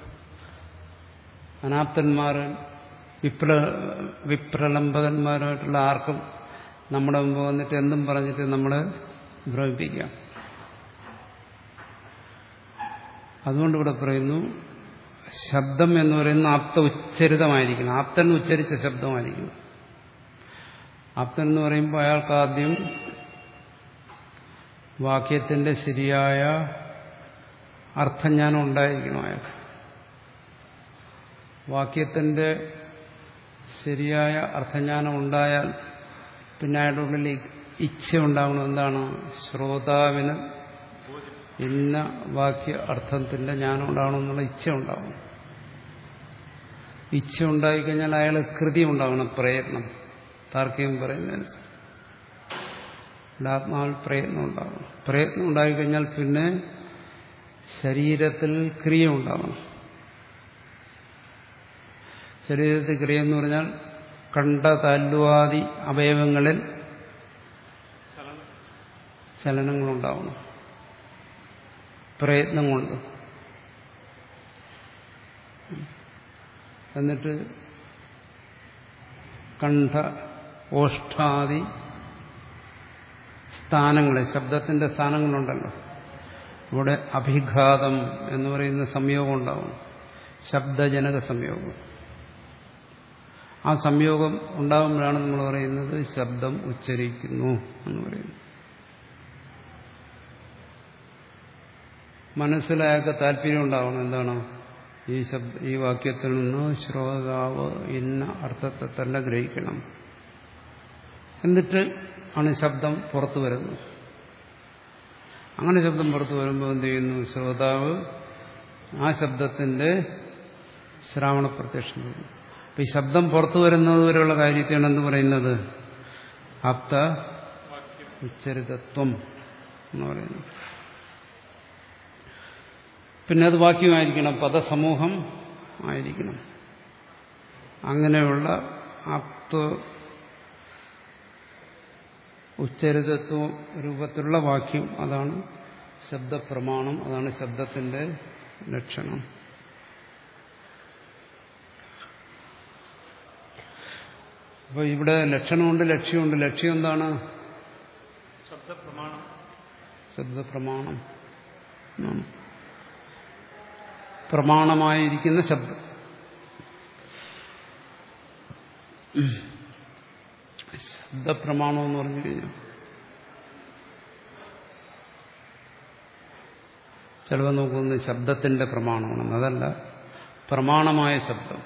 Speaker 2: അനാപ്തന്മാരും വിപ്ര വിപ്രലംബകന്മാരുമായിട്ടുള്ള ആർക്കും നമ്മുടെ മുമ്പ് വന്നിട്ട് എന്തും പറഞ്ഞിട്ട് നമ്മളെ ഭ്രമിപ്പിക്കാം. അതുകൊണ്ട് ഇവിടെ പറയുന്നു ശബ്ദം എന്ന് പറയുന്ന ആപ്ത ഉച്ചരിതമായിരിക്കണം. ആപ്തൻ ഉച്ചരിച്ച ശബ്ദമായിരിക്കണം. ആപ്തൻ എന്ന് പറയുമ്പോൾ അയാൾക്ക് ആദ്യം വാക്യത്തിന്റെ ശരിയായ അർത്ഥജ്ഞാനം ഉണ്ടായിരിക്കണം. അയാൾക്ക് വാക്യത്തിന്റെ ശരിയായ അർത്ഥജ്ഞാനം ഉണ്ടായാൽ പിന്നെ അയാളുടെ ഉള്ളിൽ ഇച്ഛ ഉണ്ടാകണം. എന്താണ്? ശ്രോതാവിന് ഇന്ന വാക്യ അർത്ഥത്തിന്റെ ജ്ഞാനം ഉണ്ടാകണം എന്നുള്ള ഇച്ഛ ഉണ്ടാവണം. ഇച്ഛ ഉണ്ടായിക്കഴിഞ്ഞാൽ അയാൾ കൃതി ഉണ്ടാകണം, പ്രയത്നം. താർക്കികം പറയുന്നതനുസരിച്ച് ഇവിടെ ആത്മാവിൽ പ്രയത്നം ഉണ്ടാകണം. പ്രയത്നം ഉണ്ടായിക്കഴിഞ്ഞാൽ പിന്നെ ശരീരത്തിൽ ക്രിയ ഉണ്ടാകണം. ശരീരത്തിൽ ക്രിയ എന്ന് പറഞ്ഞാൽ കണ്ട താല്വാദി അവയവങ്ങളിൽ ചലനങ്ങളുണ്ടാവണം പ്രയത്നം കൊണ്ട്. എന്നിട്ട് കണ്ഠ ഓഷ്ഠാദി സ്ഥാനങ്ങളെ, ശബ്ദത്തിന്റെ സ്ഥാനങ്ങളുണ്ടല്ലോ, ഇവിടെ അഭിഘാതം എന്ന് പറയുന്ന സംയോഗം ഉണ്ടാവും, ശബ്ദജനക സംയോഗം. ആ സംയോഗം ഉണ്ടാകുമ്പോഴാണ് നമ്മൾ പറയുന്നത് ശബ്ദം ഉച്ചരിക്കുന്നു എന്ന് പറയുന്നത്. മനസ്സിലായൊക്കെ താല്പര്യം ഉണ്ടാവണം. എന്താണ്? ഈ ശബ്ദ ഈ വാക്യത്തിൽ നിന്ന് ശ്രോതാവ് ഇന്ന അർത്ഥത്തെ തന്നെ ഗ്രഹിക്കണം. എന്നിട്ട് ആണ് ശബ്ദം പുറത്തു വരുന്നത്. അങ്ങനെ ശബ്ദം പുറത്തു വരുമ്പോൾ എന്ത് ചെയ്യുന്നു? ശ്രോതാവ് ആ ശബ്ദത്തിന്റെ ശ്രാവണ പ്രത്യക്ഷം വരുന്നു. അപ്പൊ ഈ ശബ്ദം പുറത്തു വരുന്നത് വരെയുള്ള കാര്യത്തെയാണ് എന്ത് പറയുന്നത്? ആപ്ത ഉച്ചരിതത്വം എന്ന് പറയുന്നത്. പിന്നെ അത് വാക്യമായിരിക്കണം, പദസമൂഹം ആയിരിക്കണം. അങ്ങനെയുള്ള ആപ്ത ഉച്ചരിതത്വ രൂപത്തിലുള്ള വാക്യം, അതാണ് ശബ്ദപ്രമാണം, അതാണ് ശബ്ദത്തിന്റെ ലക്ഷണം. അപ്പൊ ഇവിടെ ലക്ഷണമുണ്ട്, ലക്ഷ്യമുണ്ട്. ലക്ഷ്യം എന്താണ്?
Speaker 1: ശബ്ദപ്രമാണം.
Speaker 2: ശബ്ദപ്രമാണം പ്രമാണമായിരിക്കുന്ന ശബ്ദം. ശബ്ദപ്രമാണം എന്ന് പറഞ്ഞു കഴിഞ്ഞാൽ ചിലവ് നോക്കുന്നത് ശബ്ദത്തിന്റെ പ്രമാണമാണ്. അതല്ല, പ്രമാണമായ ശബ്ദം,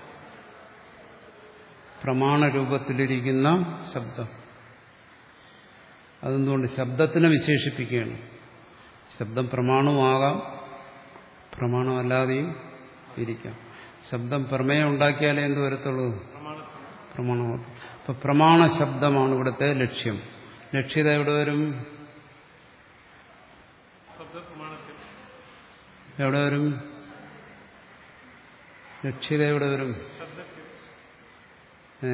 Speaker 2: പ്രമാണരൂപത്തിലിരിക്കുന്ന ശബ്ദം. അതെന്തുകൊണ്ട്? ശബ്ദത്തിനെ വിശേഷിപ്പിക്കുകയാണ്. ശബ്ദം പ്രമാണവുമാകാം, പ്രമാണമല്ലാതെയും ഇരിക്കാം. ശബ്ദം പ്രമേയം ഉണ്ടാക്കിയാലേ എന്ത് വരത്തുള്ളൂ? പ്രമാണം. അപ്പൊ പ്രമാണ ശബ്ദമാണ് ഇവിടുത്തെ ലക്ഷ്യം. ലക്ഷ്യത എവിടെ വരും? എവിടെ വരും? ലക്ഷ്യത എവിടെ വരും? ഏ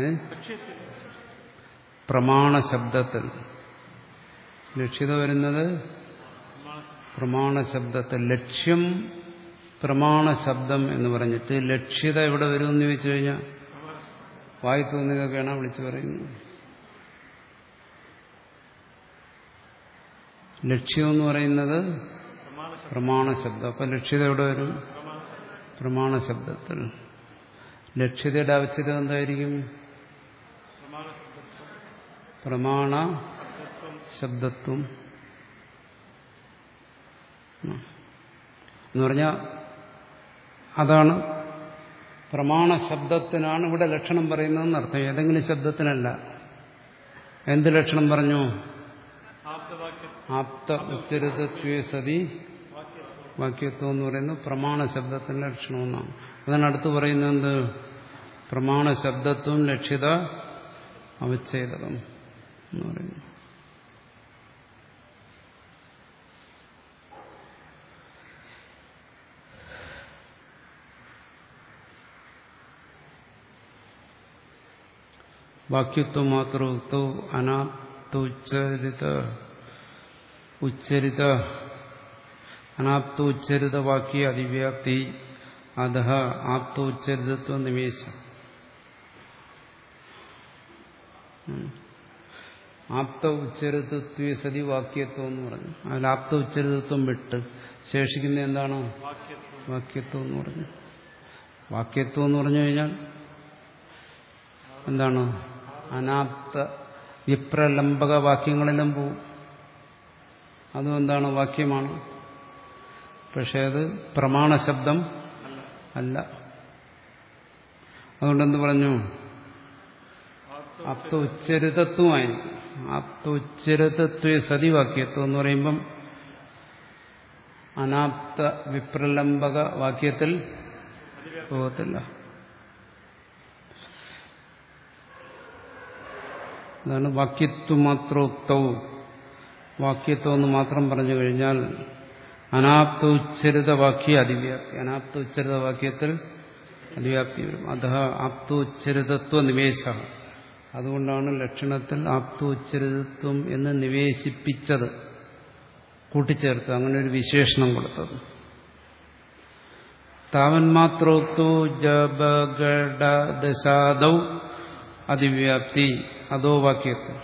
Speaker 2: പ്രമാണ ശബ്ദത്തിൽ ലക്ഷ്യത വരുന്നത് പ്രമാണ ശബ്ദത്തിൽ. ലക്ഷ്യം പ്രമാണ ശബ്ദം എന്ന് പറഞ്ഞിട്ട് ലക്ഷ്യത എവിടെ വരുമെന്ന് ചോദിച്ചു കഴിഞ്ഞാൽ വായി തോന്നിയതൊക്കെയാണ് വിളിച്ചു പറയുന്നത്. ലക്ഷ്യം എന്ന് പറയുന്നത് പ്രമാണ ശബ്ദം. അപ്പൊ ലക്ഷ്യത എവിടെ വരും? പ്രമാണ ശബ്ദത്തിൽ. ലക്ഷ്യതയുടെ ആവശ്യകത എന്തായിരിക്കും? പ്രമാണ ശബ്ദത്വം എന്ന് പറഞ്ഞാൽ അതാണ് പ്രമാണ ശബ്ദത്തിനാണ് ഇവിടെ ലക്ഷണം പറയുന്നതെന്ന് അർത്ഥം. ഏതെങ്കിലും ശബ്ദത്തിനല്ല. എന്ത് ലക്ഷണം പറഞ്ഞു? ആപ്ത ഉച്ചരിതത്വേ സതി വാക്യത്വം എന്ന് പറയുന്നത് പ്രമാണ ശബ്ദത്തിന്റെ ലക്ഷണമെന്നാണ്. അതാണ് അടുത്ത് പറയുന്നത് എന്ത്? പ്രമാണ ശബ്ദത്വം ലക്ഷ്യത അവച്ഛേദകം എന്ന് പറയുന്നു. വാക്യത്വം മാത്രം ഉക്തോ അനാപ്തോച്ചരിത ഉച്ചരിത അനാപ്തോച്ചരിത വാക്യ അതിവ്യാപ്തി അധഃ ആപ്തോച്ചരിതത്വ നിമേശം. ആപ്ത ഉച്ചരിതത്വ സതി വാക്യത്വം എന്ന് പറഞ്ഞു. അതിൽ ആപ്ത ഉച്ചരിതത്വം വിട്ട് ശേഷിക്കുന്ന എന്താണ്? വാക്യത്വം എന്ന് പറഞ്ഞു. വാക്യത്വം എന്ന് പറഞ്ഞു കഴിഞ്ഞാൽ എന്താണ്? അനാപ്ത വിപ്രലംബക വാക്യങ്ങളെല്ലാം പോവും. അതും എന്താണ്? വാക്യമാണ്. പക്ഷെ അത് പ്രമാണ ശബ്ദം അല്ല. അതുകൊണ്ടെന്ത് പറഞ്ഞു? ആപ്ത ഉച്ചരിതത്വമായിരിക്കും. ആപ്ത ഉച്ചരിതത്വ സതി വാക്യത്വം എന്ന് പറയുമ്പം അനാപ്ത വിപ്രലംബക വാക്യത്തിൽ പോകത്തില്ല. അതാണ് വാക്യത്വ മാത്രോക്തവും. വാക്യത്വം എന്ന് മാത്രം പറഞ്ഞു കഴിഞ്ഞാൽ അനാപ്ത ഉച്ചരിത വാക്യ അതിവ്യാപ്തി. അനാപ്ത ഉച്ചരിത വാക്യത്തിൽ അതിവ്യാപ്തി വരും. അത ആപ്തോച്ചരിതത്വ നിവേശ. അതുകൊണ്ടാണ് ലക്ഷണത്തിൽ ആപ്തോച്ചരിതത്വം എന്ന് നിവേശിപ്പിച്ചത്, കൂട്ടിച്ചേർത്ത് അങ്ങനെ ഒരു വിശേഷണം കൊടുത്തത്. താവന്മാത്രോക്തോ ജബഗഡദശാദൗ അതിവ്യാപ്തി അതോ വാക്യത്വം.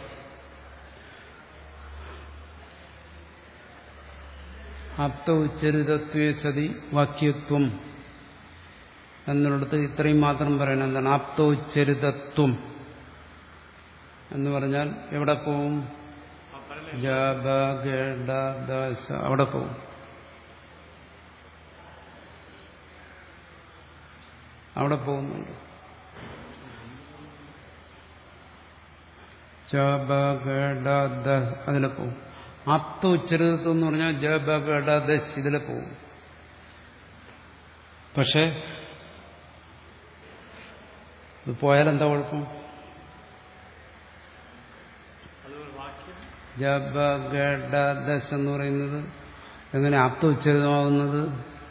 Speaker 2: ആപ്ത ഉച്ചരിതത്വേ സതി വാക്യത്വം എന്നിടത്ത് ഇത്രയും മാത്രം പറയണം. എന്താണ് ആപ്തോച്ചരിതത്വം എന്ന് പറഞ്ഞാൽ എവിടെ പോവും? ജബഗഡദശ അവിടെ പോവും. അവിടെ പോകുന്നുണ്ട്. ജബഗഡദ അതിലെ പോവും. ആപ്ത ഉച്ചരിതത്വം എന്ന് പറഞ്ഞാൽ ജബഗഡദശ് ഇതിലെ പോവും. പക്ഷെ ഇത് പോയാലെന്താ കുഴപ്പം? ജബഗഡദശ് എന്ന് പറയുന്നത് എങ്ങനെ ആപ്ത ഉച്ചരിതമാകുന്നത്?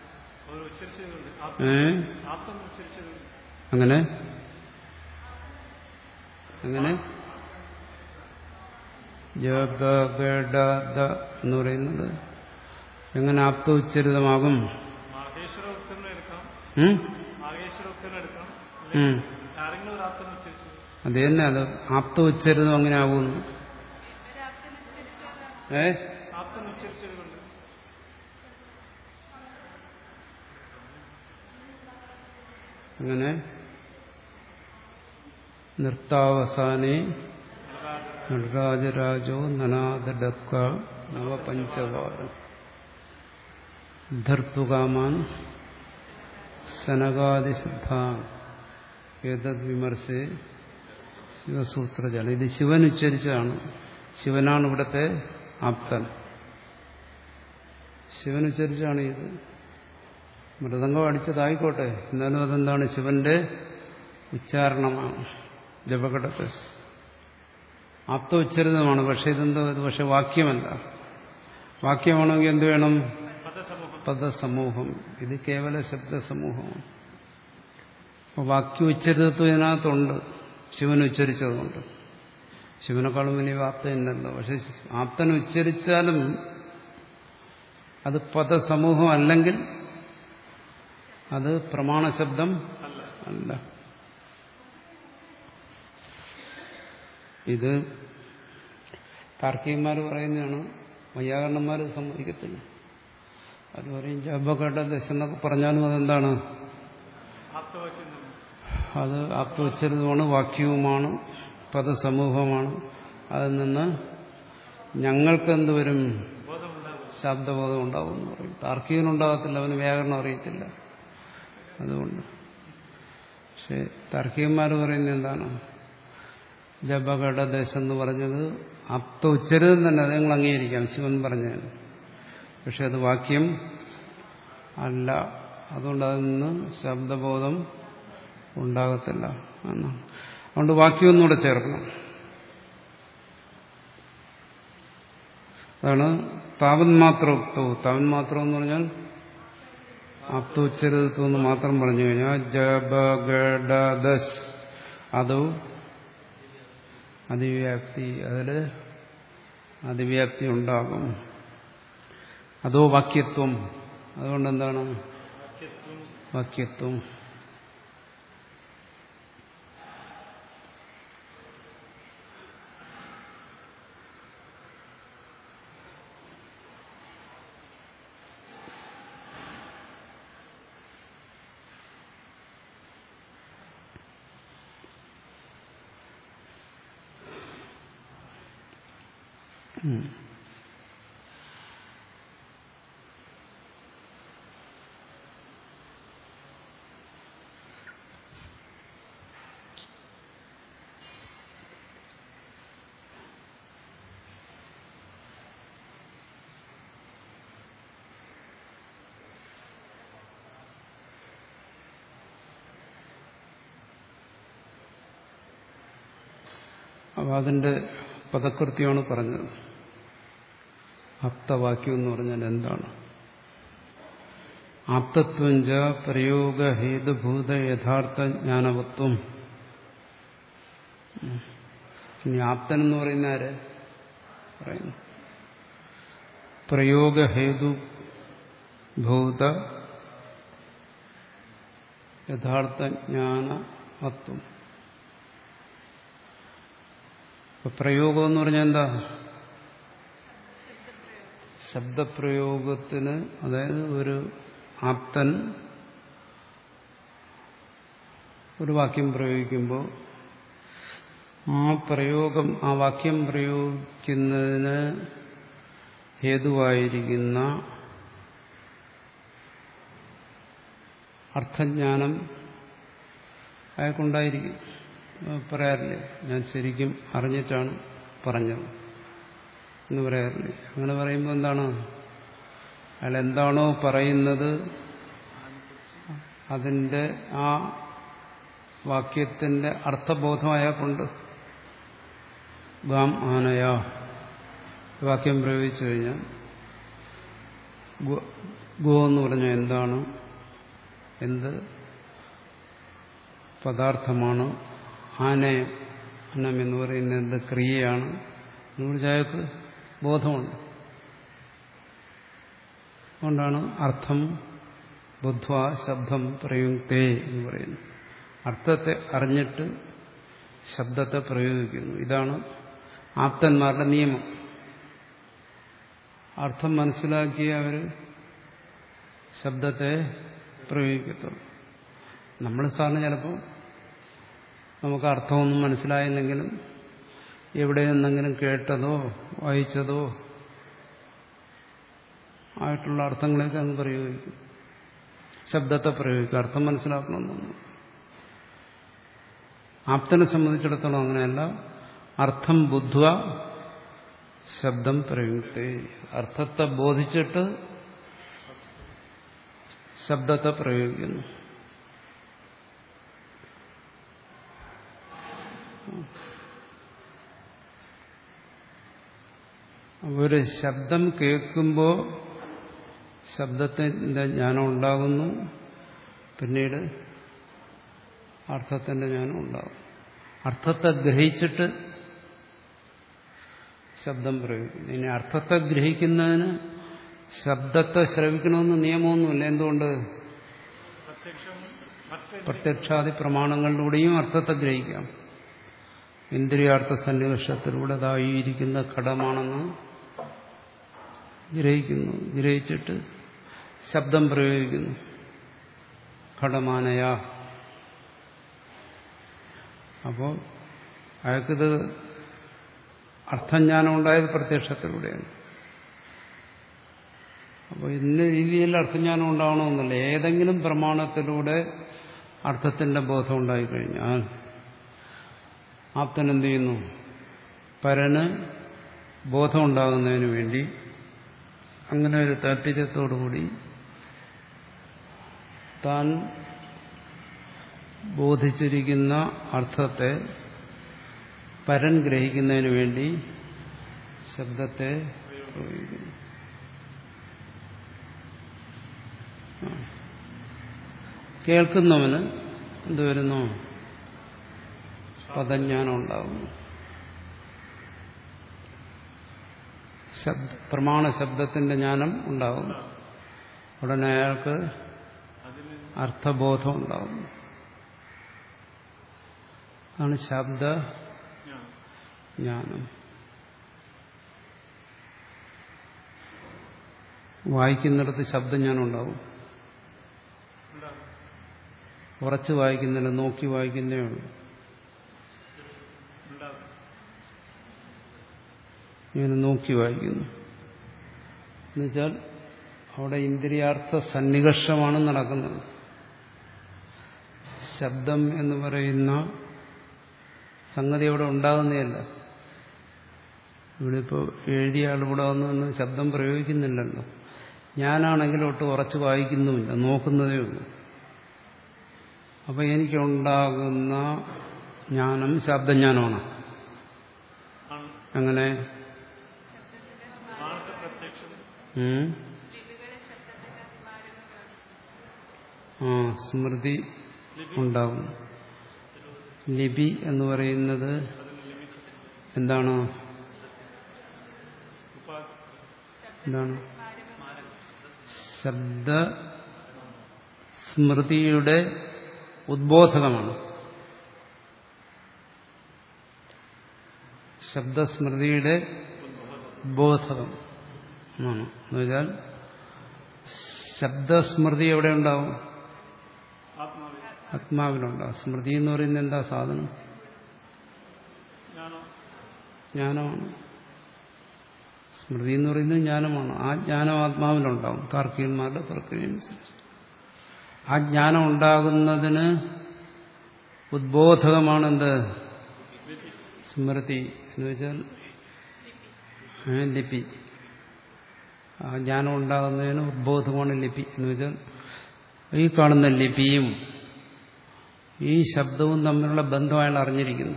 Speaker 2: ഏ അങ്ങനെ അങ്ങനെ ജബഗഡദ എന്ന് പറയുന്നത് എങ്ങനെ ആപ്ത ഉച്ചരിതമാകും? അത് തന്നെ, അത് ആപ്ത ഉച്ചരിതം അങ്ങനെ ആകുന്നു. ഏ അങ്ങനെ നൃത്താവസാനേ നടരാജരാജോ നനാദഡക്ക നവപഞ്ചവാരം ധർത്തുകാമാൻ സനകാദിസിദ്ധാൻ ഏതദ് വിമർശേ ശിവസൂത്രജാല. ഇത് ശിവൻ ഉച്ചരിച്ചതാണ്. ശിവനാണ് ഇവിടുത്തെ ആപ്തൻ. ശിവൻ ഉച്ചരിച്ചാണ് ഇത്. മൃദംഗം അടിച്ചതായിക്കോട്ടെ, എന്നാലും അതെന്താണ്? ശിവന്റെ ഉച്ചാരണമാണ്. ജപഘടസ് ആപ്ത ഉച്ചരിതമാണ്. പക്ഷെ ഇതെന്തോ ഇത് പക്ഷെ വാക്യമല്ല. വാക്യമാണെങ്കിൽ എന്ത് വേണം? പദസമൂഹം. ഇത് കേവല ശബ്ദസമൂഹമാണ്. അപ്പോൾ വാക്യ ഉച്ചരിതത്വം ഇതിനകത്തുണ്ട്, ശിവൻ ഉച്ചരിച്ചതുകൊണ്ട്. ശിവനെക്കാളും വലിയ ആപ്തനല്ലോ. പക്ഷെ ആപ്തൻ ഉച്ചരിച്ചാലും അത് പദസമൂഹം അല്ലെങ്കിൽ അത് പ്രമാണശബ്ദം അല്ല. ഇത് താർക്കികന്മാർ പറയുന്നതാണ്. വൈയാകരണന്മാർ സമ്മതിക്കത്തില്ല. അത് പറയും ജപഘടദശ എന്നൊക്കെ പറഞ്ഞാലും അതെന്താണ്? അത് ആപ്തോച്ചരിതമാണ്, വാക്യവുമാണ്, പദസമൂഹമാണ്. അതിൽ നിന്ന് ഞങ്ങൾക്കെന്ത് വരും? ശബ്ദബോധം ഉണ്ടാവും എന്ന് പറയും. താർക്കികനുണ്ടാകത്തില്ല, അവന് വ്യാകരണം അറിയത്തില്ല. അതുകൊണ്ട് പക്ഷെ താർക്കികന്മാർ പറയുന്നത് എന്താണ്? ജപഘടദശ എന്ന് പറഞ്ഞത് ആപ്ത ഉച്ചരിതം തന്നെ, അത് ഞങ്ങൾ അംഗീകരിക്കാം, ശിവൻ പറഞ്ഞത്. പക്ഷെ അത് വാക്യം അല്ല. അതുകൊണ്ട് അതിൽ നിന്ന് ശബ്ദബോധം ഉണ്ടാകത്തില്ല എന്നാണ്. അതുകൊണ്ട് വാക്യം ഒന്നുകൂടെ ചേർക്കണം. അതാണ് താവൻ മാത്രോക്തവും. താവൻ മാത്രം എന്ന് പറഞ്ഞാൽ ആപ്തോച്ചരിതത്വം എന്ന് മാത്രം പറഞ്ഞു കഴിഞ്ഞാൽ ജബഗഡദശ് അതോ അതിവ്യാപ്തി, അതിൽ അതിവ്യാപ്തി ഉണ്ടാകും. അതോ വാക്യത്വം. അതുകൊണ്ട് എന്താണ് വാക്യത്വം? ഉം അപ്പോൾ അതിൻ്റെ പദകൃത്യമാണ് പറഞ്ഞത്. ആപ്തവാക്യം എന്ന് പറഞ്ഞാൽ എന്താണ്? ആപ്തത്വഞ്ച പ്രയോഗഹേതുഭൂത യഥാർത്ഥ ജ്ഞാനവത്വം. ഇനി ആപ്തൻ എന്ന് പറയുന്ന ആര് പറയുന്നു? പ്രയോഗഹേതുഭൂത യഥാർത്ഥ ജ്ഞാനവത്വം. ഇപ്പൊ പ്രയോഗം എന്ന് പറഞ്ഞാൽ എന്താ? ശബ്ദപ്രയോഗത്തിന്, അതായത് ഒരു ആപ്തൻ ഒരു വാക്യം പ്രയോഗിക്കുമ്പോൾ ആ പ്രയോഗം, ആ വാക്യം പ്രയോഗിക്കുന്നതിന് ഹേതുവായിരിക്കുന്ന അർത്ഥജ്ഞാനം അയാൾക്കുണ്ടായിരിക്കും. പറയാറില്ലേ, ഞാൻ ശരിക്കും അറിഞ്ഞിട്ടാണ് പറഞ്ഞത് എന്ന് പറയാറില്ലേ? അങ്ങനെ പറയുമ്പോൾ എന്താണ്? അയാൾ എന്താണോ പറയുന്നത് അതിൻ്റെ ആ വാക്യത്തിന്റെ അർത്ഥബോധം അയാൾക്കുണ്ട്. ഗാം ആനയ വാക്യം പ്രയോഗിച്ചു കഴിഞ്ഞാൽ ഗോ എന്ന് പറഞ്ഞാൽ എന്താണ്, എന്ത് പദാർത്ഥമാണ്, ആനയം അന്നം എന്ന് പറയുന്നത് എന്ത് ക്രിയയാണ് എന്നുവെച്ചാൽ അയാൾക്ക് ബോധമുണ്ട്. അതുകൊണ്ടാണ് അർത്ഥം ബുദ്ധ്വ ശബ്ദം പ്രയുക്തേ എന്ന് പറയുന്നത്. അർത്ഥത്തെ അറിഞ്ഞിട്ട് ശബ്ദത്തെ പ്രയോഗിക്കുന്നു. ഇതാണ് ആപ്തന്മാരുടെ നിയമം. അർത്ഥം മനസ്സിലാക്കിയ അവർ ശബ്ദത്തെ പ്രയോഗിക്കത്തുള്ളൂ. നമ്മൾ സാറിന് ചിലപ്പോൾ നമുക്ക് അർത്ഥമൊന്നും മനസ്സിലായില്ലെങ്കിലും എവിടെ നിന്നെങ്കിലും കേട്ടതോ വായിച്ചതോ ആയിട്ടുള്ള അർത്ഥങ്ങളൊക്കെ അങ്ങ് പ്രയോഗിക്കും. ശബ്ദത്തെ പ്രയോഗിക്കും, അർത്ഥം മനസ്സിലാക്കണമെന്നൊന്നും. ആപ്തനെ സംബന്ധിച്ചിടത്തോളം അങ്ങനെയല്ല. അർത്ഥം ബുദ്ധ്വ ശബ്ദം പ്രയുക്തേ. അർത്ഥത്തെ ബോധിച്ചിട്ട് ശബ്ദത്തെ പ്രയോഗിക്കുന്നു. ഒരു ശബ്ദം കേൾക്കുമ്പോൾ ശബ്ദത്തിന്റെ ജ്ഞാനം ഉണ്ടാകുന്നു, പിന്നീട് അർത്ഥത്തിന്റെ ജ്ഞാനം ഉണ്ടാകും. അർത്ഥത്തെ ഗ്രഹിച്ചിട്ട് ശബ്ദം പ്രയോഗിക്കുന്നു. ഇനി അർത്ഥത്തെ ഗ്രഹിക്കുന്നതിന് ശബ്ദത്തെ ശ്രവിക്കണമെന്ന് നിയമമൊന്നുമില്ല. എന്തുകൊണ്ട്? പ്രത്യക്ഷാദി പ്രമാണങ്ങളിലൂടെയും അർത്ഥത്തെ ഗ്രഹിക്കാം. ഇന്ദ്രിയാർത്ഥ സന്നിവേഷത്തിലൂടെ അതായിരിക്കുന്ന ഘടമാണെന്ന് ഗ്രഹിക്കുന്നു. ഗ്രഹിച്ചിട്ട് ശബ്ദം പ്രയോഗിക്കുന്നു. ഘടമാനയ. അപ്പോൾ അയാൾക്കിത് അർത്ഥജ്ഞാനം ഉണ്ടായത് പ്രത്യക്ഷത്തിലൂടെയാണ്. അപ്പോൾ ഇന്ന രീതിയിൽ അർത്ഥജ്ഞാനം ഉണ്ടാവണമെന്നില്ല. ഏതെങ്കിലും പ്രമാണത്തിലൂടെ അർത്ഥത്തിന്റെ ബോധം ഉണ്ടായിക്കഴിഞ്ഞാൽ ആപ്തൻ എന്ത് ചെയ്യുന്നു? പരന് ബോധം ഉണ്ടാകുന്നതിന് വേണ്ടി അങ്ങനെ ഒരു താല്പര്യത്തോടുകൂടി താൻ ബോധിച്ചിരിക്കുന്ന അർത്ഥത്തെ പരൻ ഗ്രഹിക്കുന്നതിന് വേണ്ടി ശബ്ദത്തെ പ്രയോഗിക്കുന്നു. കേൾക്കുന്നവന് എന്തുവരുന്നു? പദജ്ഞാനം ഉണ്ടാകുന്നു. ശബ്ദ പ്രമാണ ശബ്ദത്തിന്റെ ജ്ഞാനം ഉണ്ടാകുന്നു. ഉടനെ അയാൾക്ക് അർത്ഥബോധം ഉണ്ടാകുന്നു. ആണ് ശബ്ദ ജ്ഞാനം. വായിക്കുന്നിടത്ത് ശബ്ദജ്ഞാനം ഉണ്ടാവും. ഉറച്ചു വായിക്കുന്നില്ല, നോക്കി വായിക്കുന്നേ ഉള്ളൂ. ഇങ്ങനെ നോക്കി വായിക്കുന്നു എന്നുവെച്ചാൽ അവിടെ ഇന്ദ്രിയാർത്ഥ സന്നികർഷമാണ് നടക്കുന്നത്. ശബ്ദം എന്ന് പറയുന്ന സംഗതി അവിടെ ഉണ്ടാകുന്നതല്ല. ഇവിടെ ഇപ്പോൾ എഴുതിയ ആളിവിടെ വന്നു ശബ്ദം പ്രയോഗിക്കുന്നില്ലല്ലോ. ഞാനാണെങ്കിൽ ഒട്ട് ഉറച്ച് വായിക്കുന്നുമില്ല, നോക്കുന്നതേ ഉള്ളൂ. അപ്പം എനിക്കുണ്ടാകുന്ന ജ്ഞാനം ശബ്ദജ്ഞാനമാണ്. അങ്ങനെ
Speaker 1: മാനത്തെ പ്രത്യക്ഷം
Speaker 2: ഉം? ആ സ്മൃതി ഉണ്ടാകും. ലിപി എന്ന് പറയുന്നത് എന്താണ്? എന്താണ്? ശബ്ദ സ്മൃതിയുടെ ഉദ്ബോധകമാണ്. ശബ്ദസ്മൃതിയുടെ ഉദ്ബോധകം ആണ്. എന്നുവെച്ചാൽ ശബ്ദസ്മൃതി എവിടെ ഉണ്ടാവും?
Speaker 1: ആത്മാവിൽ
Speaker 2: ആത്മാവിലുണ്ടാവും. സ്മൃതി എന്ന് പറയുന്നത് എന്താ സാധനം?
Speaker 1: ജ്ഞാനം.
Speaker 2: ജ്ഞാനമാണ്. സ്മൃതി എന്ന് പറയുന്നത് ജ്ഞാനമാണ്. ആ ജ്ഞാനം ആത്മാവിലുണ്ടാവും താർക്കികന്മാരുടെ പ്രക്രിയ അനുസരിച്ച്. ആ ജ്ഞാനം ഉണ്ടാകുന്നതിന് ഉദ്ബോധകമാണെന്ത്? സ്മൃതി എന്ന് വെച്ചാൽ ലിപി. ആ ജ്ഞാനം ഉണ്ടാകുന്നതിന് ഉദ്ബോധമാണ് ലിപി എന്ന് വെച്ചാൽ ഈ കാണുന്ന ലിപിയും ഈ ശബ്ദവും തമ്മിലുള്ള ബന്ധം അയാൾ അറിഞ്ഞിരിക്കുന്നു.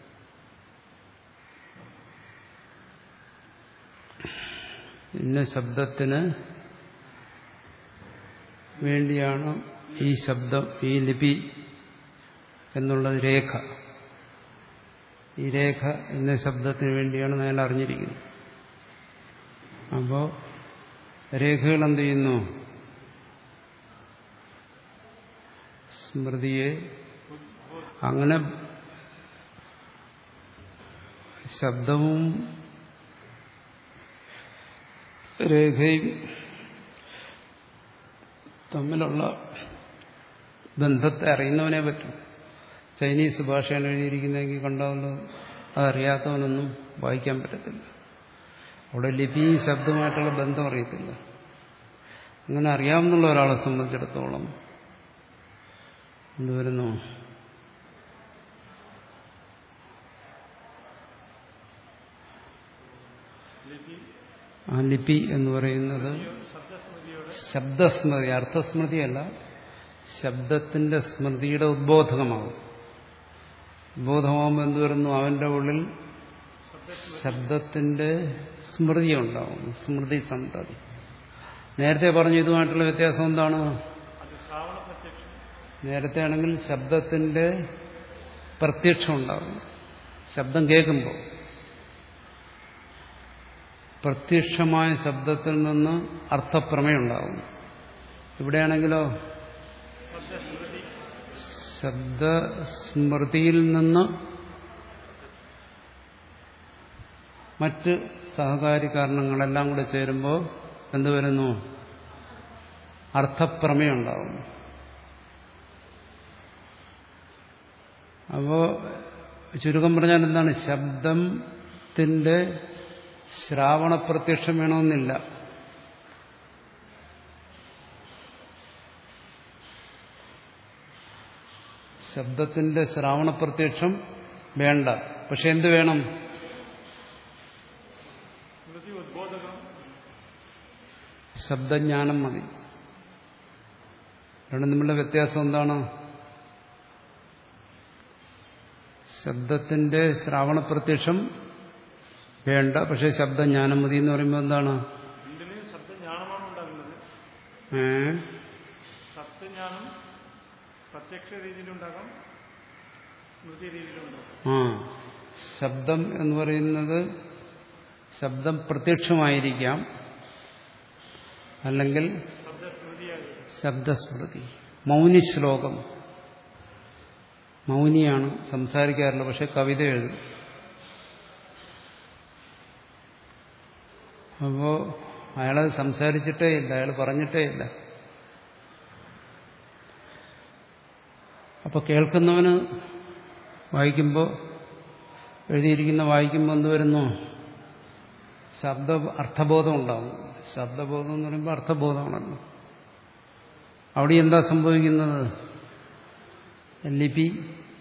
Speaker 2: ഇന്ന ശബ്ദത്തിന് വേണ്ടിയാണ് ഈ ശബ്ദം, ഈ ലിപി എന്നുള്ളത് രേഖ. ഈ രേഖ ഇന്ന ശബ്ദത്തിന് വേണ്ടിയാണ് അയാൾ അറിഞ്ഞിരിക്കുന്നത്. അപ്പോൾ രേഖകൾ എന്ത് ചെയ്യുന്നു? സ്മൃതിയെ അങ്ങനെ ശബ്ദവും രേഖയും തമ്മിലുള്ള ബന്ധത്തെ അറിയുന്നവനെ പറ്റും. ചൈനീസ് ഭാഷയാണ് എഴുതിയിരിക്കുന്നതെങ്കിൽ കണ്ടാവുന്ന അതറിയാത്തവനൊന്നും വായിക്കാൻ പറ്റത്തില്ല. അവിടെ ലിപിയും ശബ്ദവുമായിട്ടുള്ള ബന്ധം അറിയത്തില്ല. അങ്ങനെ അറിയാവുന്ന ഒരാളെ സംബന്ധിച്ചിടത്തോളം എന്തുവരുന്നു? ആ ലിപി എന്ന് പറയുന്നത് ശബ്ദസ്മൃതി, അർത്ഥസ്മൃതിയല്ല, ശബ്ദത്തിന്റെ സ്മൃതിയുടെ ഉദ്ബോധകമാകും. ഉദ്ബോധമാകുമ്പോൾ എന്തുവരുന്നു? അവന്റെ ഉള്ളിൽ ശബ്ദത്തിന്റെ സ്മൃതി ഉണ്ടാവും. സ്മൃതി സന്തതി. നേരത്തെ പറഞ്ഞു ഇതുമായിട്ടുള്ള വ്യത്യാസം എന്താണ്? നേരത്തെ ആണെങ്കിൽ ശബ്ദത്തിന്റെ പ്രത്യക്ഷം ഉണ്ടാകും. ശബ്ദം കേൾക്കുമ്പോൾ പ്രത്യക്ഷമായ ശബ്ദത്തിൽ നിന്ന് അർത്ഥപ്രമേയം ഉണ്ടാകും. ഇവിടെയാണെങ്കിലോ ശബ്ദസ്മൃതിയിൽ നിന്ന് മറ്റ് സഹകാരി കാരണങ്ങളെല്ലാം കൂടെ ചേരുമ്പോൾ എന്തുവരുന്നു? അർത്ഥപ്രമേയം ഉണ്ടാകുന്നു. അപ്പോ ചുരുക്കം പറഞ്ഞാൽ എന്താണ്? ശബ്ദത്തിന്റെ ശ്രാവണ പ്രത്യക്ഷം വേണമെന്നില്ല. ശബ്ദത്തിന്റെ ശ്രാവണ പ്രത്യക്ഷം വേണ്ട. പക്ഷെ എന്ത് വേണം? ശബ്ദജ്ഞാനം മതി. രണ്ടും തമ്മിലുള്ള വ്യത്യാസം എന്താണ്? ശബ്ദത്തിന്റെ ശ്രാവണ പ്രത്യക്ഷം വേണ്ട, പക്ഷെ ശബ്ദജ്ഞാനം മതി എന്ന് പറയുമ്പോൾ എന്താണ്?
Speaker 1: ശബ്ദജ്ഞാനമാണ് ഉണ്ടാകുന്നത്.
Speaker 2: ഏ
Speaker 1: ശബ്ദജ്ഞാനം പ്രത്യക്ഷ രീതിയിലുണ്ടാകാം, സ്മൃതി രീതിയിലുണ്ടാകാം.
Speaker 2: ആ ശബ്ദം എന്ന് പറയുന്നത് ശബ്ദം പ്രത്യക്ഷമായിരിക്കാം, അല്ലെങ്കിൽ ശബ്ദസ്മൃതി. മൗനി ശ്ലോകം, മൗനിയാണ്, സംസാരിക്കാറില്ല, പക്ഷെ കവിത എഴുതും. അപ്പോ അയാളത് സംസാരിച്ചിട്ടേ ഇല്ല, അയാൾ പറഞ്ഞിട്ടേ ഇല്ല. അപ്പൊ കേൾക്കുന്നവന് വായിക്കുമ്പോൾ, എഴുതിയിരിക്കുന്ന വായിക്കുമ്പോൾ എന്ത് വരുന്നു? ശബ്ദ അർത്ഥബോധം ഉണ്ടാവും. ശബ്ദബോധം എന്ന് പറയുമ്പോൾ അർത്ഥബോധമാണല്ലോ. അവിടെ എന്താ സംഭവിക്കുന്നത്? ലിപി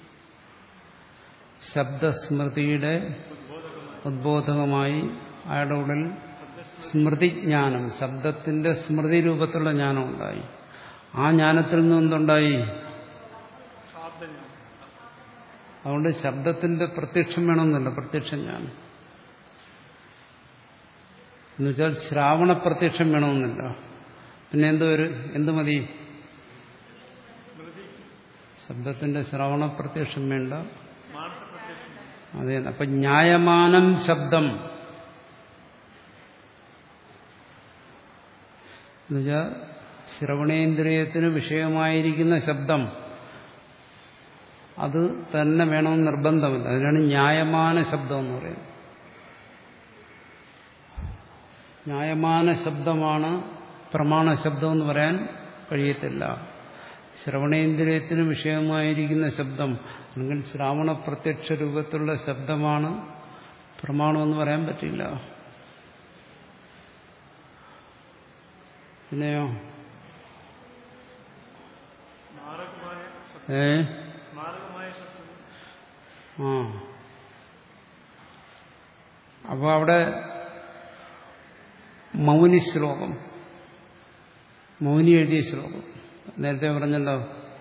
Speaker 2: ശബ്ദസ്മൃതിയുടെ ഉദ്ബോധകമായി അയാളുടെ ഉള്ളിൽ സ്മൃതിജ്ഞാനം, ശബ്ദത്തിന്റെ സ്മൃതി രൂപത്തിലുള്ള ജ്ഞാനം ഉണ്ടായി. ആ ജ്ഞാനത്തിൽ നിന്ന് എന്തുണ്ടായി? അതുകൊണ്ട് ശബ്ദത്തിന്റെ പ്രത്യക്ഷം വേണമെന്നില്ല, പ്രത്യക്ഷ ജ്ഞാനം. എന്നുവെച്ചാൽ ശ്രാവണ പ്രത്യക്ഷം വേണമെന്നില്ല. പിന്നെ എന്ത് വരും? എന്ത് മതി? ശബ്ദത്തിന്റെ ശ്രവണ പ്രത്യക്ഷം വേണ്ട. അതെ. അപ്പൊ ന്യായമാനം ശബ്ദം എന്നുവെച്ചാൽ ശ്രവണേന്ദ്രിയത്തിന് വിഷയമായിരിക്കുന്ന ശബ്ദം അത് തന്നെ വേണമെന്ന് നിർബന്ധമില്ല. അതിനാണ് ന്യായമാന ശബ്ദം എന്ന് പറയുന്നത്. ന്യായമാന ശബ്ദമാണ് പ്രമാണ ശബ്ദം എന്ന് പറയാൻ കഴിയത്തില്ല. ശ്രവണേന്ദ്രിയത്തിന് വിഷയമായിരിക്കുന്ന ശബ്ദം അല്ലെങ്കിൽ ശ്രാവണ പ്രത്യക്ഷ രൂപത്തിലുള്ള ശബ്ദമാണ് പ്രമാണമെന്ന് പറയാൻ പറ്റില്ല. പിന്നെയോ ഏ ആ അപ്പൊ അവിടെ മൗനി ശ്ലോകം, മൗനി എഴുതിയ ശ്ലോകം നേരത്തെ പറഞ്ഞല്ലോ.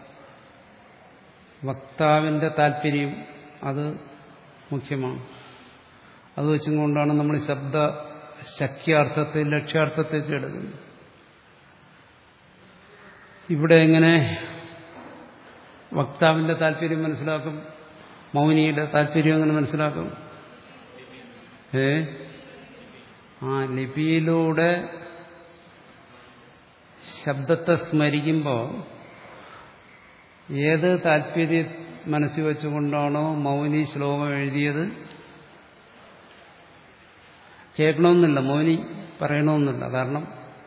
Speaker 2: വക്താവിന്റെ താല്പര്യം അത് മുഖ്യമാണ്. അത് വെച്ചും കൊണ്ടാണ് നമ്മൾ ശബ്ദ ശക്യാർത്ഥത്തെ ലക്ഷ്യാർത്ഥത്തേക്ക് എടുക്കുന്നത്. ഇവിടെ എങ്ങനെ വക്താവിന്റെ താല്പര്യം മനസ്സിലാക്കും? മൗനിയുടെ താല്പര്യം എങ്ങനെ മനസ്സിലാക്കും? ഏ ആ ലിപിയിലൂടെ ശബ്ദത്തെ സ്മരിക്കുമ്പോൾ ഏത് താല്പര്യം മനസ്സിൽ വെച്ചുകൊണ്ടാണോ മൗനി ശ്ലോകം എഴുതിയത് കേൾക്കണമെന്നില്ല, മൗനി പറയണമെന്നില്ല. കാരണം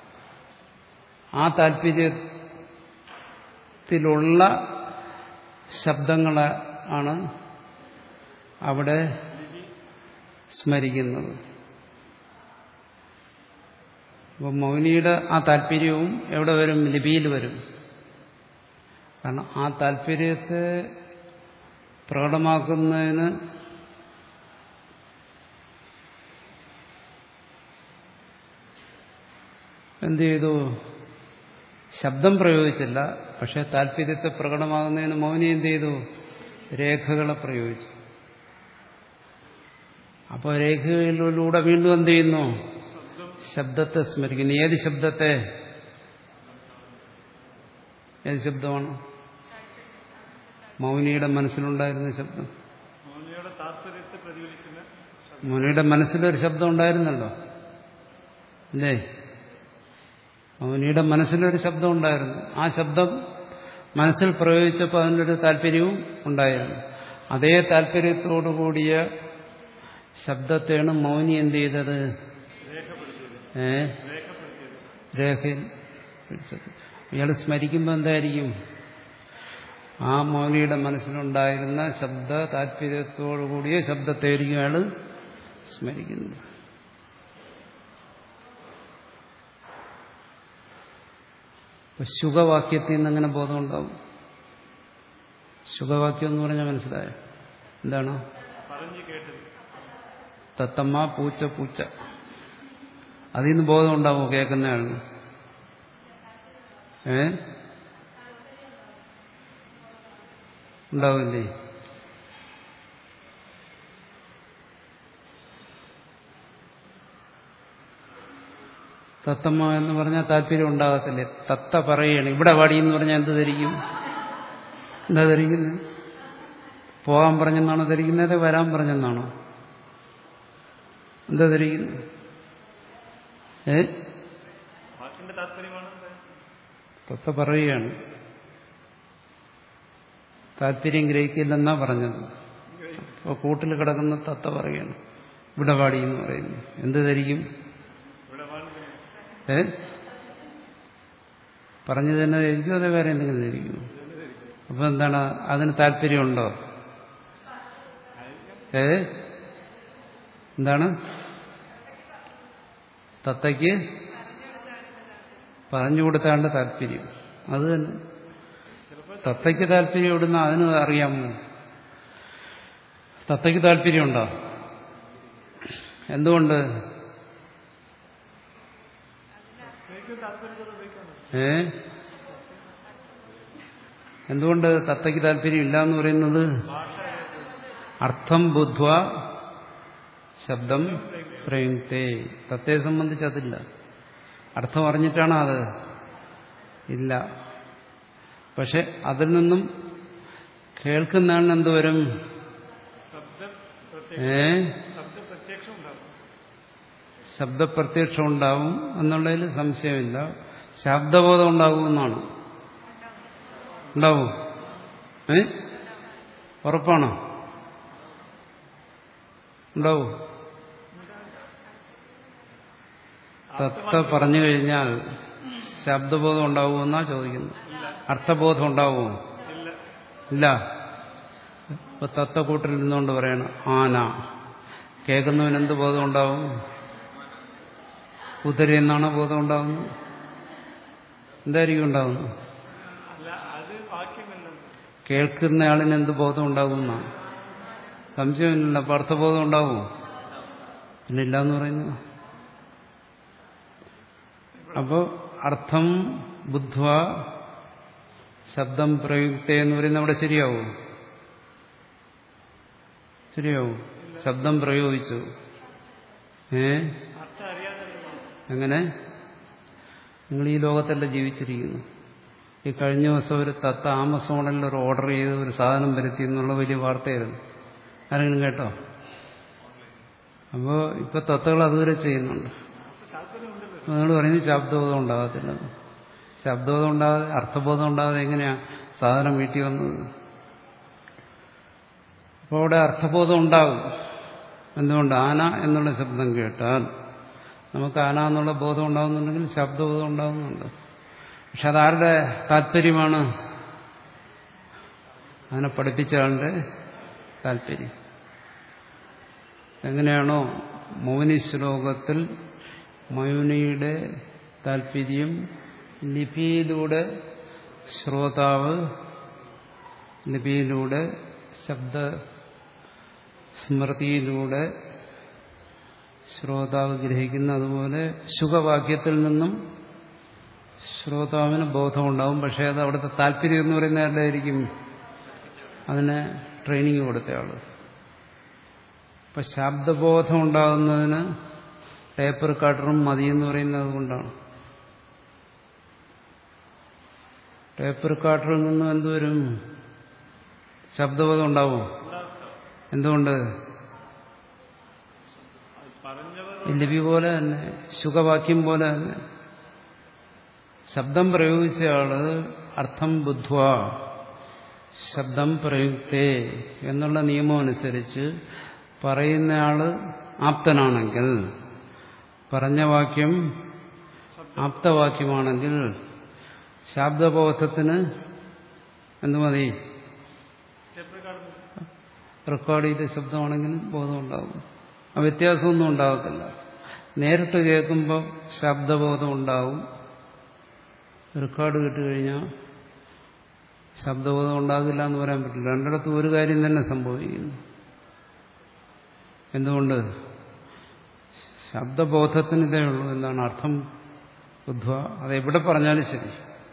Speaker 2: ആ താല്പര്യത്തിലുള്ള ശബ്ദങ്ങളാണ് അവിടെ സ്മരിക്കുന്നത്. അപ്പം മൗനിയുടെ ആ താല്പര്യവും എവിടെ വരും? ലിപിയിൽ വരും. കാരണം ആ താല്പര്യത്തെ പ്രകടമാക്കുന്നതിന് എന്ത് ചെയ്തു? ശബ്ദം പ്രയോഗിച്ചില്ല. പക്ഷെ താല്പര്യത്തെ പ്രകടമാകുന്നതിന് മൗനി എന്ത് ചെയ്തു? രേഖകളെ പ്രയോഗിച്ചു. അപ്പോൾ രേഖകളിലൂടെ വീണ്ടും എന്ത് ചെയ്യുന്നു? ശബ്ദത്തെ സ്മരിക്കുന്നു. ഏത് ശബ്ദത്തെ? ഏത് ശബ്ദമാണ്? മൗനിയുടെ മനസ്സിലുണ്ടായിരുന്ന ശബ്ദം. മൗനിയുടെ മനസ്സിലൊരു ശബ്ദം ഉണ്ടായിരുന്നല്ലോ, അല്ലേ? മൗനിയുടെ മനസ്സിലൊരു ശബ്ദം ഉണ്ടായിരുന്നു. ആ ശബ്ദം മനസ്സിൽ പ്രയോഗിച്ചപ്പോൾ അതിനൊരു താല്പര്യവും ഉണ്ടായിരുന്നു. അതേ താല്പര്യത്തോടുകൂടിയ ശബ്ദത്തെയാണ് മൗനി എന്ത് ചെയ്തത്? ഏ രേഖയിൽ പിടിച്ചത്. ഇയാൾ സ്മരിക്കുമ്പോൾ എന്തായിരിക്കും? ആ മൗനിയുടെ മനസ്സിലുണ്ടായിരുന്ന ശബ്ദ താല്പര്യത്തോടുകൂടിയ ശബ്ദത്തെയായിരിക്കും അയാൾ സ്മരിക്കുന്നത്. ശുഖവാക്യത്തിൽ നിന്ന് അങ്ങനെ ബോധമുണ്ടാവും. ശുഖവാക്യം എന്ന് പറഞ്ഞാൽ മനസ്സിലായോ? എന്താണ്? തത്തമ്മ പൂച്ച പൂച്ച. അതിൽ നിന്ന് ബോധം ഉണ്ടാവുമോ കേൾക്കുന്നയാളിന്? ഏ ഉണ്ടാവില്ലേ? തത്തമ്മ എന്ന് പറഞ്ഞാൽ താല്പര്യം ഉണ്ടാകത്തില്ലേ? തത്ത പറയുകയാണ് ഇവിടെ വാടി എന്ന് പറഞ്ഞാൽ എന്ത് ധരിക്കും? എന്താ ധരിക്കുന്നത്? പോകാൻ പറഞ്ഞെന്നാണോ ധരിക്കുന്നത്? വരാൻ പറഞ്ഞെന്നാണോ? എന്താ ധരിക്കുന്നത്? ഏ തത്ത പറയുകയാണ്. താല്പര്യം ഗ്രഹിക്കില്ലെന്നാ പറഞ്ഞത്. അപ്പോൾ കൂട്ടിൽ കിടക്കുന്ന തത്ത പറയുകയാണ് ഇവിടെ വാടി എന്ന് പറയുന്നു. എന്ത് ധരിക്കും? ഏ പറഞ്ഞു തന്നെ ധരിക്കും, അതേ വേറെ എന്തെങ്കിലും ധരിക്കും? അപ്പൊ എന്താണ്? അതിന് താല്പര്യമുണ്ടോ? ഏ എന്താണ്? തത്തയ്ക്ക് പറഞ്ഞു കൊടുത്താണ്ട് താല്പര്യം. അത് തന്നെ തത്തയ്ക്ക് താല്പര്യം ഇവിടുന്ന് അതിന് അറിയാമോ? തത്തയ്ക്ക് താല്പര്യമുണ്ടോ? എന്തുകൊണ്ട്? ഏ എന്തുകൊണ്ട് തത്തയ്ക്ക് താല്പര്യം ഇല്ല എന്ന് പറയുന്നത്? അർത്ഥം ബുദ്ധ്വ ശബ്ദം പ്രയുക്തേ. തത്തെ സംബന്ധിച്ച് അതില്ല. അർത്ഥം അറിഞ്ഞിട്ടാണോ അത്? ഇല്ല. പക്ഷെ അതിൽ നിന്നും കേൾക്കുന്നതാണ് എന്തുവരും? ഏ ശബ്ദപ്രത്യക്ഷം ഉണ്ടാവും എന്നുള്ളതിൽ സംശയമില്ല. ശബ്ദബോധം ഉണ്ടാകുമെന്നാണ്. ഉണ്ടാവും? ഏ ഉറപ്പാണോ? ഉണ്ടാവും. തത്ത പറഞ്ഞു കഴിഞ്ഞാൽ ശബ്ദബോധം ഉണ്ടാവുമെന്നാ ചോദിക്കുന്നത്. അർത്ഥബോധം ഉണ്ടാവുമോ? ഇല്ല. ഇപ്പൊ തത്തക്കൂട്ടിൽ നിന്നുകൊണ്ട് പറയണം ആന. കേൾക്കുന്നവന് എന്ത് ബോധം ഉണ്ടാവും? കുതിര എന്നാണ് ബോധം ഉണ്ടാകുന്നത്. എന്തായിരിക്കും ഉണ്ടാകുന്നത്? കേൾക്കുന്നയാളിന് എന്ത് ബോധം ഉണ്ടാകുമെന്നാണ്. സംശയമില്ല. അപ്പൊ അർത്ഥബോധം ഉണ്ടാവും? പിന്നെ ഇല്ലാന്ന് പറയുന്നു. അപ്പോ അർത്ഥം ബുദ്ധ്വ ശബ്ദം പ്രയുക്തേ എന്ന് പറയുന്നത് അവിടെ ശരിയാവും? ശരിയാവും. ശബ്ദം പ്രയോഗിച്ചു. ഏ എങ്ങനെ? നിങ്ങൾ ഈ ലോകത്തല്ല ജീവിച്ചിരിക്കുന്നു. ഈ കഴിഞ്ഞ ദിവസം ഒരു തത്ത ആമസോണിൽ ഒരു ഓർഡർ ചെയ്ത് ഒരു സാധനം വരുത്തി എന്നുള്ള വലിയ വാർത്തയായിരുന്നു. ആരെങ്കിലും കേട്ടോ? അപ്പോൾ ഇപ്പൊ തത്തകൾ അതുവരെ ചെയ്യുന്നുണ്ട്. നിങ്ങൾ പറയുന്നത് ശബ്ദബോധം ഉണ്ടാകത്തില്ല. ശബ്ദബോധം ഉണ്ടാകാതെ അർത്ഥബോധം ഉണ്ടാകാതെ എങ്ങനെയാ സാധനം വീട്ടിൽ വന്നത്? അപ്പോൾ അവിടെ അർത്ഥബോധം ഉണ്ടാകും. എന്തുകൊണ്ട്? ആന എന്നുള്ള ശബ്ദം കേട്ടാൽ നമുക്ക് ആന എന്നുള്ള ബോധം ഉണ്ടാകുന്നുണ്ടെങ്കിൽ ശബ്ദബോധം ഉണ്ടാകുന്നുണ്ട്. പക്ഷെ അതാരുടെ താല്പര്യമാണ്? അതിനെ പഠിപ്പിച്ച ആളുടെ താല്പര്യം. എങ്ങനെയാണോ മൗനി ശ്ലോകത്തിൽ മൗനിയുടെ താല്പര്യം ലിപിയിലൂടെ ശ്രോതാവ് ലിപിയിലൂടെ ശബ്ദ സ്മൃതിയിലൂടെ ശ്രോതാവ് ഗ്രഹിക്കുന്ന, അതുപോലെ ശുഖവാക്യത്തിൽ നിന്നും ശ്രോതാവിന് ബോധമുണ്ടാവും. പക്ഷേ അത് അവിടുത്തെ താല്പര്യം എന്ന് പറയുന്ന ആരുടെയായിരിക്കും? അതിന് ട്രെയിനിങ് കൊടുത്തയാള്. ഇപ്പൊ ശബ്ദബോധം ഉണ്ടാകുന്നതിന് ടേപ്പ് റെക്കോർഡറും മതിയെന്ന് പറയുന്നത് കൊണ്ടാണ്. ടേപ്പ് റെക്കോർഡറിൽ നിന്നും എന്തുവരും? ശബ്ദബോധം ഉണ്ടാവും. എന്തുകൊണ്ട്? ലിപി പോലെ തന്നെ, ശുഖവാക്യം പോലെ തന്നെ. ശബ്ദം പ്രയോഗിച്ച ആള് അർത്ഥം ബുദ്ധ്വ ശബ്ദം പ്രയുക്തേ എന്നുള്ള നിയമം അനുസരിച്ച് പറയുന്നയാള് ആപ്തനാണെങ്കിൽ, പറഞ്ഞ വാക്യം ആപ്തവാക്യമാണെങ്കിൽ ശബ്ദബോധത്തിന് എന്തു മതി? റെക്കോർഡ് ചെയ്ത ശബ്ദമാണെങ്കിൽ ബോധം ഉണ്ടാകും. ആ വ്യത്യാസമൊന്നും ഉണ്ടാകത്തില്ല. നേരിട്ട് കേൾക്കുമ്പോൾ ശബ്ദബോധം ഉണ്ടാവും. റെക്കോർഡ് കിട്ടുകഴിഞ്ഞാൽ ശബ്ദബോധം ഉണ്ടാകില്ല എന്ന് പറയാൻ പറ്റില്ല. രണ്ടിടത്തും ഒരു കാര്യം തന്നെ സംഭവിക്കുന്നു. എന്തുകൊണ്ട്? ശബ്ദബോധത്തിന് ഇതേ ഉള്ളൂ. എന്താണ്? അർത്ഥം ബുദ്ധ്വ. അതെവിടെ പറഞ്ഞാലും ശരി.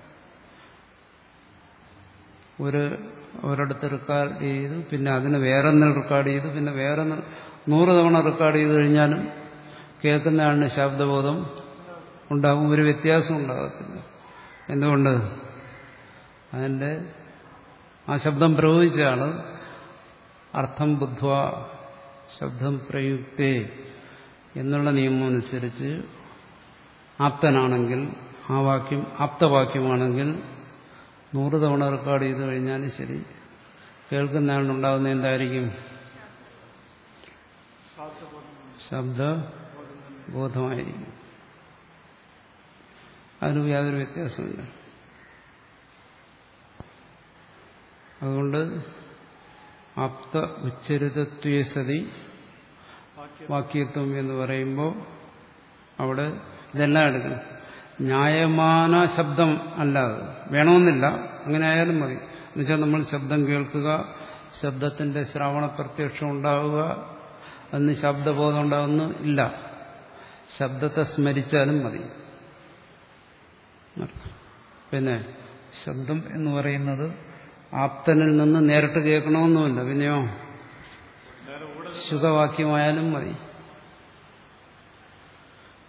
Speaker 2: ഒരു ഒരിടത്ത് റെക്കോർഡ് ചെയ്തു, പിന്നെ അതിന് വേറൊന്നിൽ റെക്കോർഡ് ചെയ്തു, പിന്നെ വേറെ നൂറ് തവണ റെക്കോർഡ് ചെയ്ത് കഴിഞ്ഞാലും കേൾക്കുന്ന ആളിന് ശബ്ദബോധം ഉണ്ടാകും. ഒരു വ്യത്യാസം ഉണ്ടാകത്തില്ല. എന്തുകൊണ്ട്? അതിൻ്റെ ആ ശബ്ദം പ്രയോഗിച്ച ആള് അർത്ഥം ബുദ്ധ്വ ശബ്ദം പ്രയുക്തേ എന്നുള്ള നിയമം അനുസരിച്ച് ആപ്തനാണെങ്കിൽ, ആ വാക്യം ആപ്തവാക്യമാണെങ്കിൽ നൂറ് തവണ റെക്കോർഡ് ചെയ്ത് കഴിഞ്ഞാലും ശരി, കേൾക്കുന്ന ആളിനുണ്ടാകുന്ന എന്തായിരിക്കും? ശബ്ദബോധമായിരിക്കും. അതിന് യാതൊരു വ്യത്യാസമില്ല. അതുകൊണ്ട് ആപ്ത ഉച്ചരിതത്വേ സതി വാക്യത്വം എന്ന് പറയുമ്പോൾ അവിടെ ഇതെല്ലാം എടുക്കണം. ന്യായമാന ശബ്ദം അല്ലാതെ വേണമെന്നില്ല. അങ്ങനെ ആയാലും മതി. എന്നുവെച്ചാൽ നമ്മൾ ശബ്ദം കേൾക്കുക, ശബ്ദത്തിന്റെ ശ്രാവണ പ്രത്യക്ഷം ഉണ്ടാവുക, അന്ന് ശബ്ദബോധം ഉണ്ടാകുന്നു ഇല്ല. ശബ്ദത്തെ സ്മരിച്ചാലും മതി. പിന്നെ ശബ്ദം എന്ന് പറയുന്നത് ആപ്തനിൽ നിന്ന് നേരിട്ട് കേൾക്കണമെന്നുമില്ല. പിന്നെയോ ശുഖവാക്യമായാലും മതി.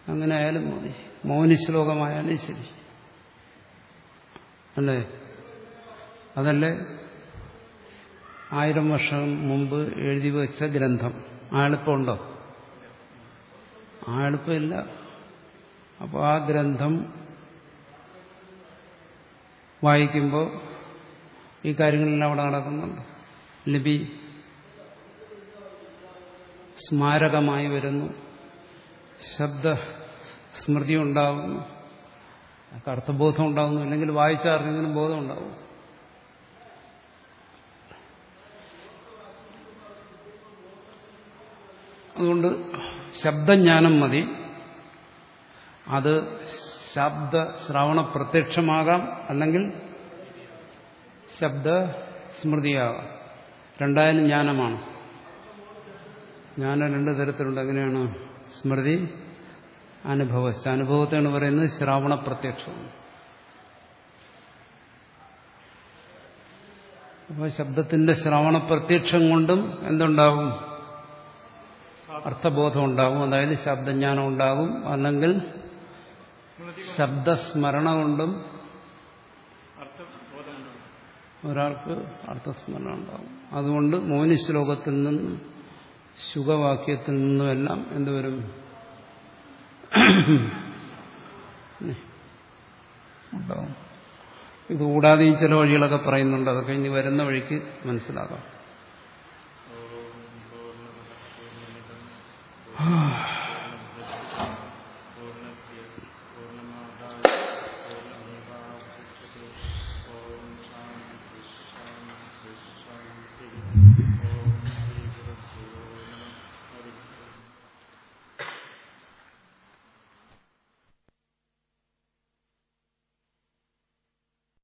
Speaker 2: അങ്ങനെ ആയാലും മതി. മൗനി ശ്ലോകമായാലും ശരി. അല്ലേ? അതല്ലേ ആയിരം വർഷം മുമ്പ് എഴുതി വെച്ച ഗ്രന്ഥം. ആ എളുപ്പമുണ്ടോ? ആ എളുപ്പമില്ല. അപ്പോൾ ആ ഗ്രന്ഥം വായിക്കുമ്പോൾ ഈ കാര്യങ്ങളെല്ലാം അവിടെ നടക്കുന്നുണ്ട്. ലിപി സ്മാരകമായി വരുന്നു, ശബ്ദ സ്മൃതി ഉണ്ടാകുന്നു, അർത്ഥബോധം ഉണ്ടാകുന്നു. അല്ലെങ്കിൽ വായിച്ച ആർക്കെങ്കിലും ബോധം ഉണ്ടാവും. അതുകൊണ്ട് ശബ്ദജ്ഞാനം മതി. അത് ശബ്ദ ശ്രവണ പ്രത്യക്ഷമാകാം, അല്ലെങ്കിൽ ശബ്ദ സ്മൃതിയാകാം. രണ്ടായാലും ജ്ഞാനമാണ്. ജ്ഞാനം രണ്ട് തരത്തിലുണ്ട്. എങ്ങനെയാണ്? സ്മൃതി, അനുഭവസ്ഥ. അനുഭവത്തെയാണ് പറയുന്നത് ശ്രാവണ പ്രത്യക്ഷം. അപ്പോൾ ശബ്ദത്തിന്റെ ശ്രാവണ പ്രത്യക്ഷം കൊണ്ടും എന്തുണ്ടാകും? അർത്ഥബോധം ഉണ്ടാകും. അതായത് ശബ്ദജ്ഞാനം ഉണ്ടാകും. അല്ലെങ്കിൽ ശബ്ദസ്മരണ കൊണ്ടും ഒരാൾക്ക് അർത്ഥസ്മരണ ഉണ്ടാകും. അതുകൊണ്ട് മൗനി ശ്ലോകത്തിൽ നിന്നും ശുഖവാക്യത്തിൽ നിന്നുമെല്ലാം എന്തുവരും? ഉണ്ടാവും. ഇതുകൂടാതെ ചില വഴികളൊക്കെ പറയുന്നുണ്ട്. അതൊക്കെ ഇനി വരുന്ന വഴിക്ക് മനസ്സിലാക്കാം.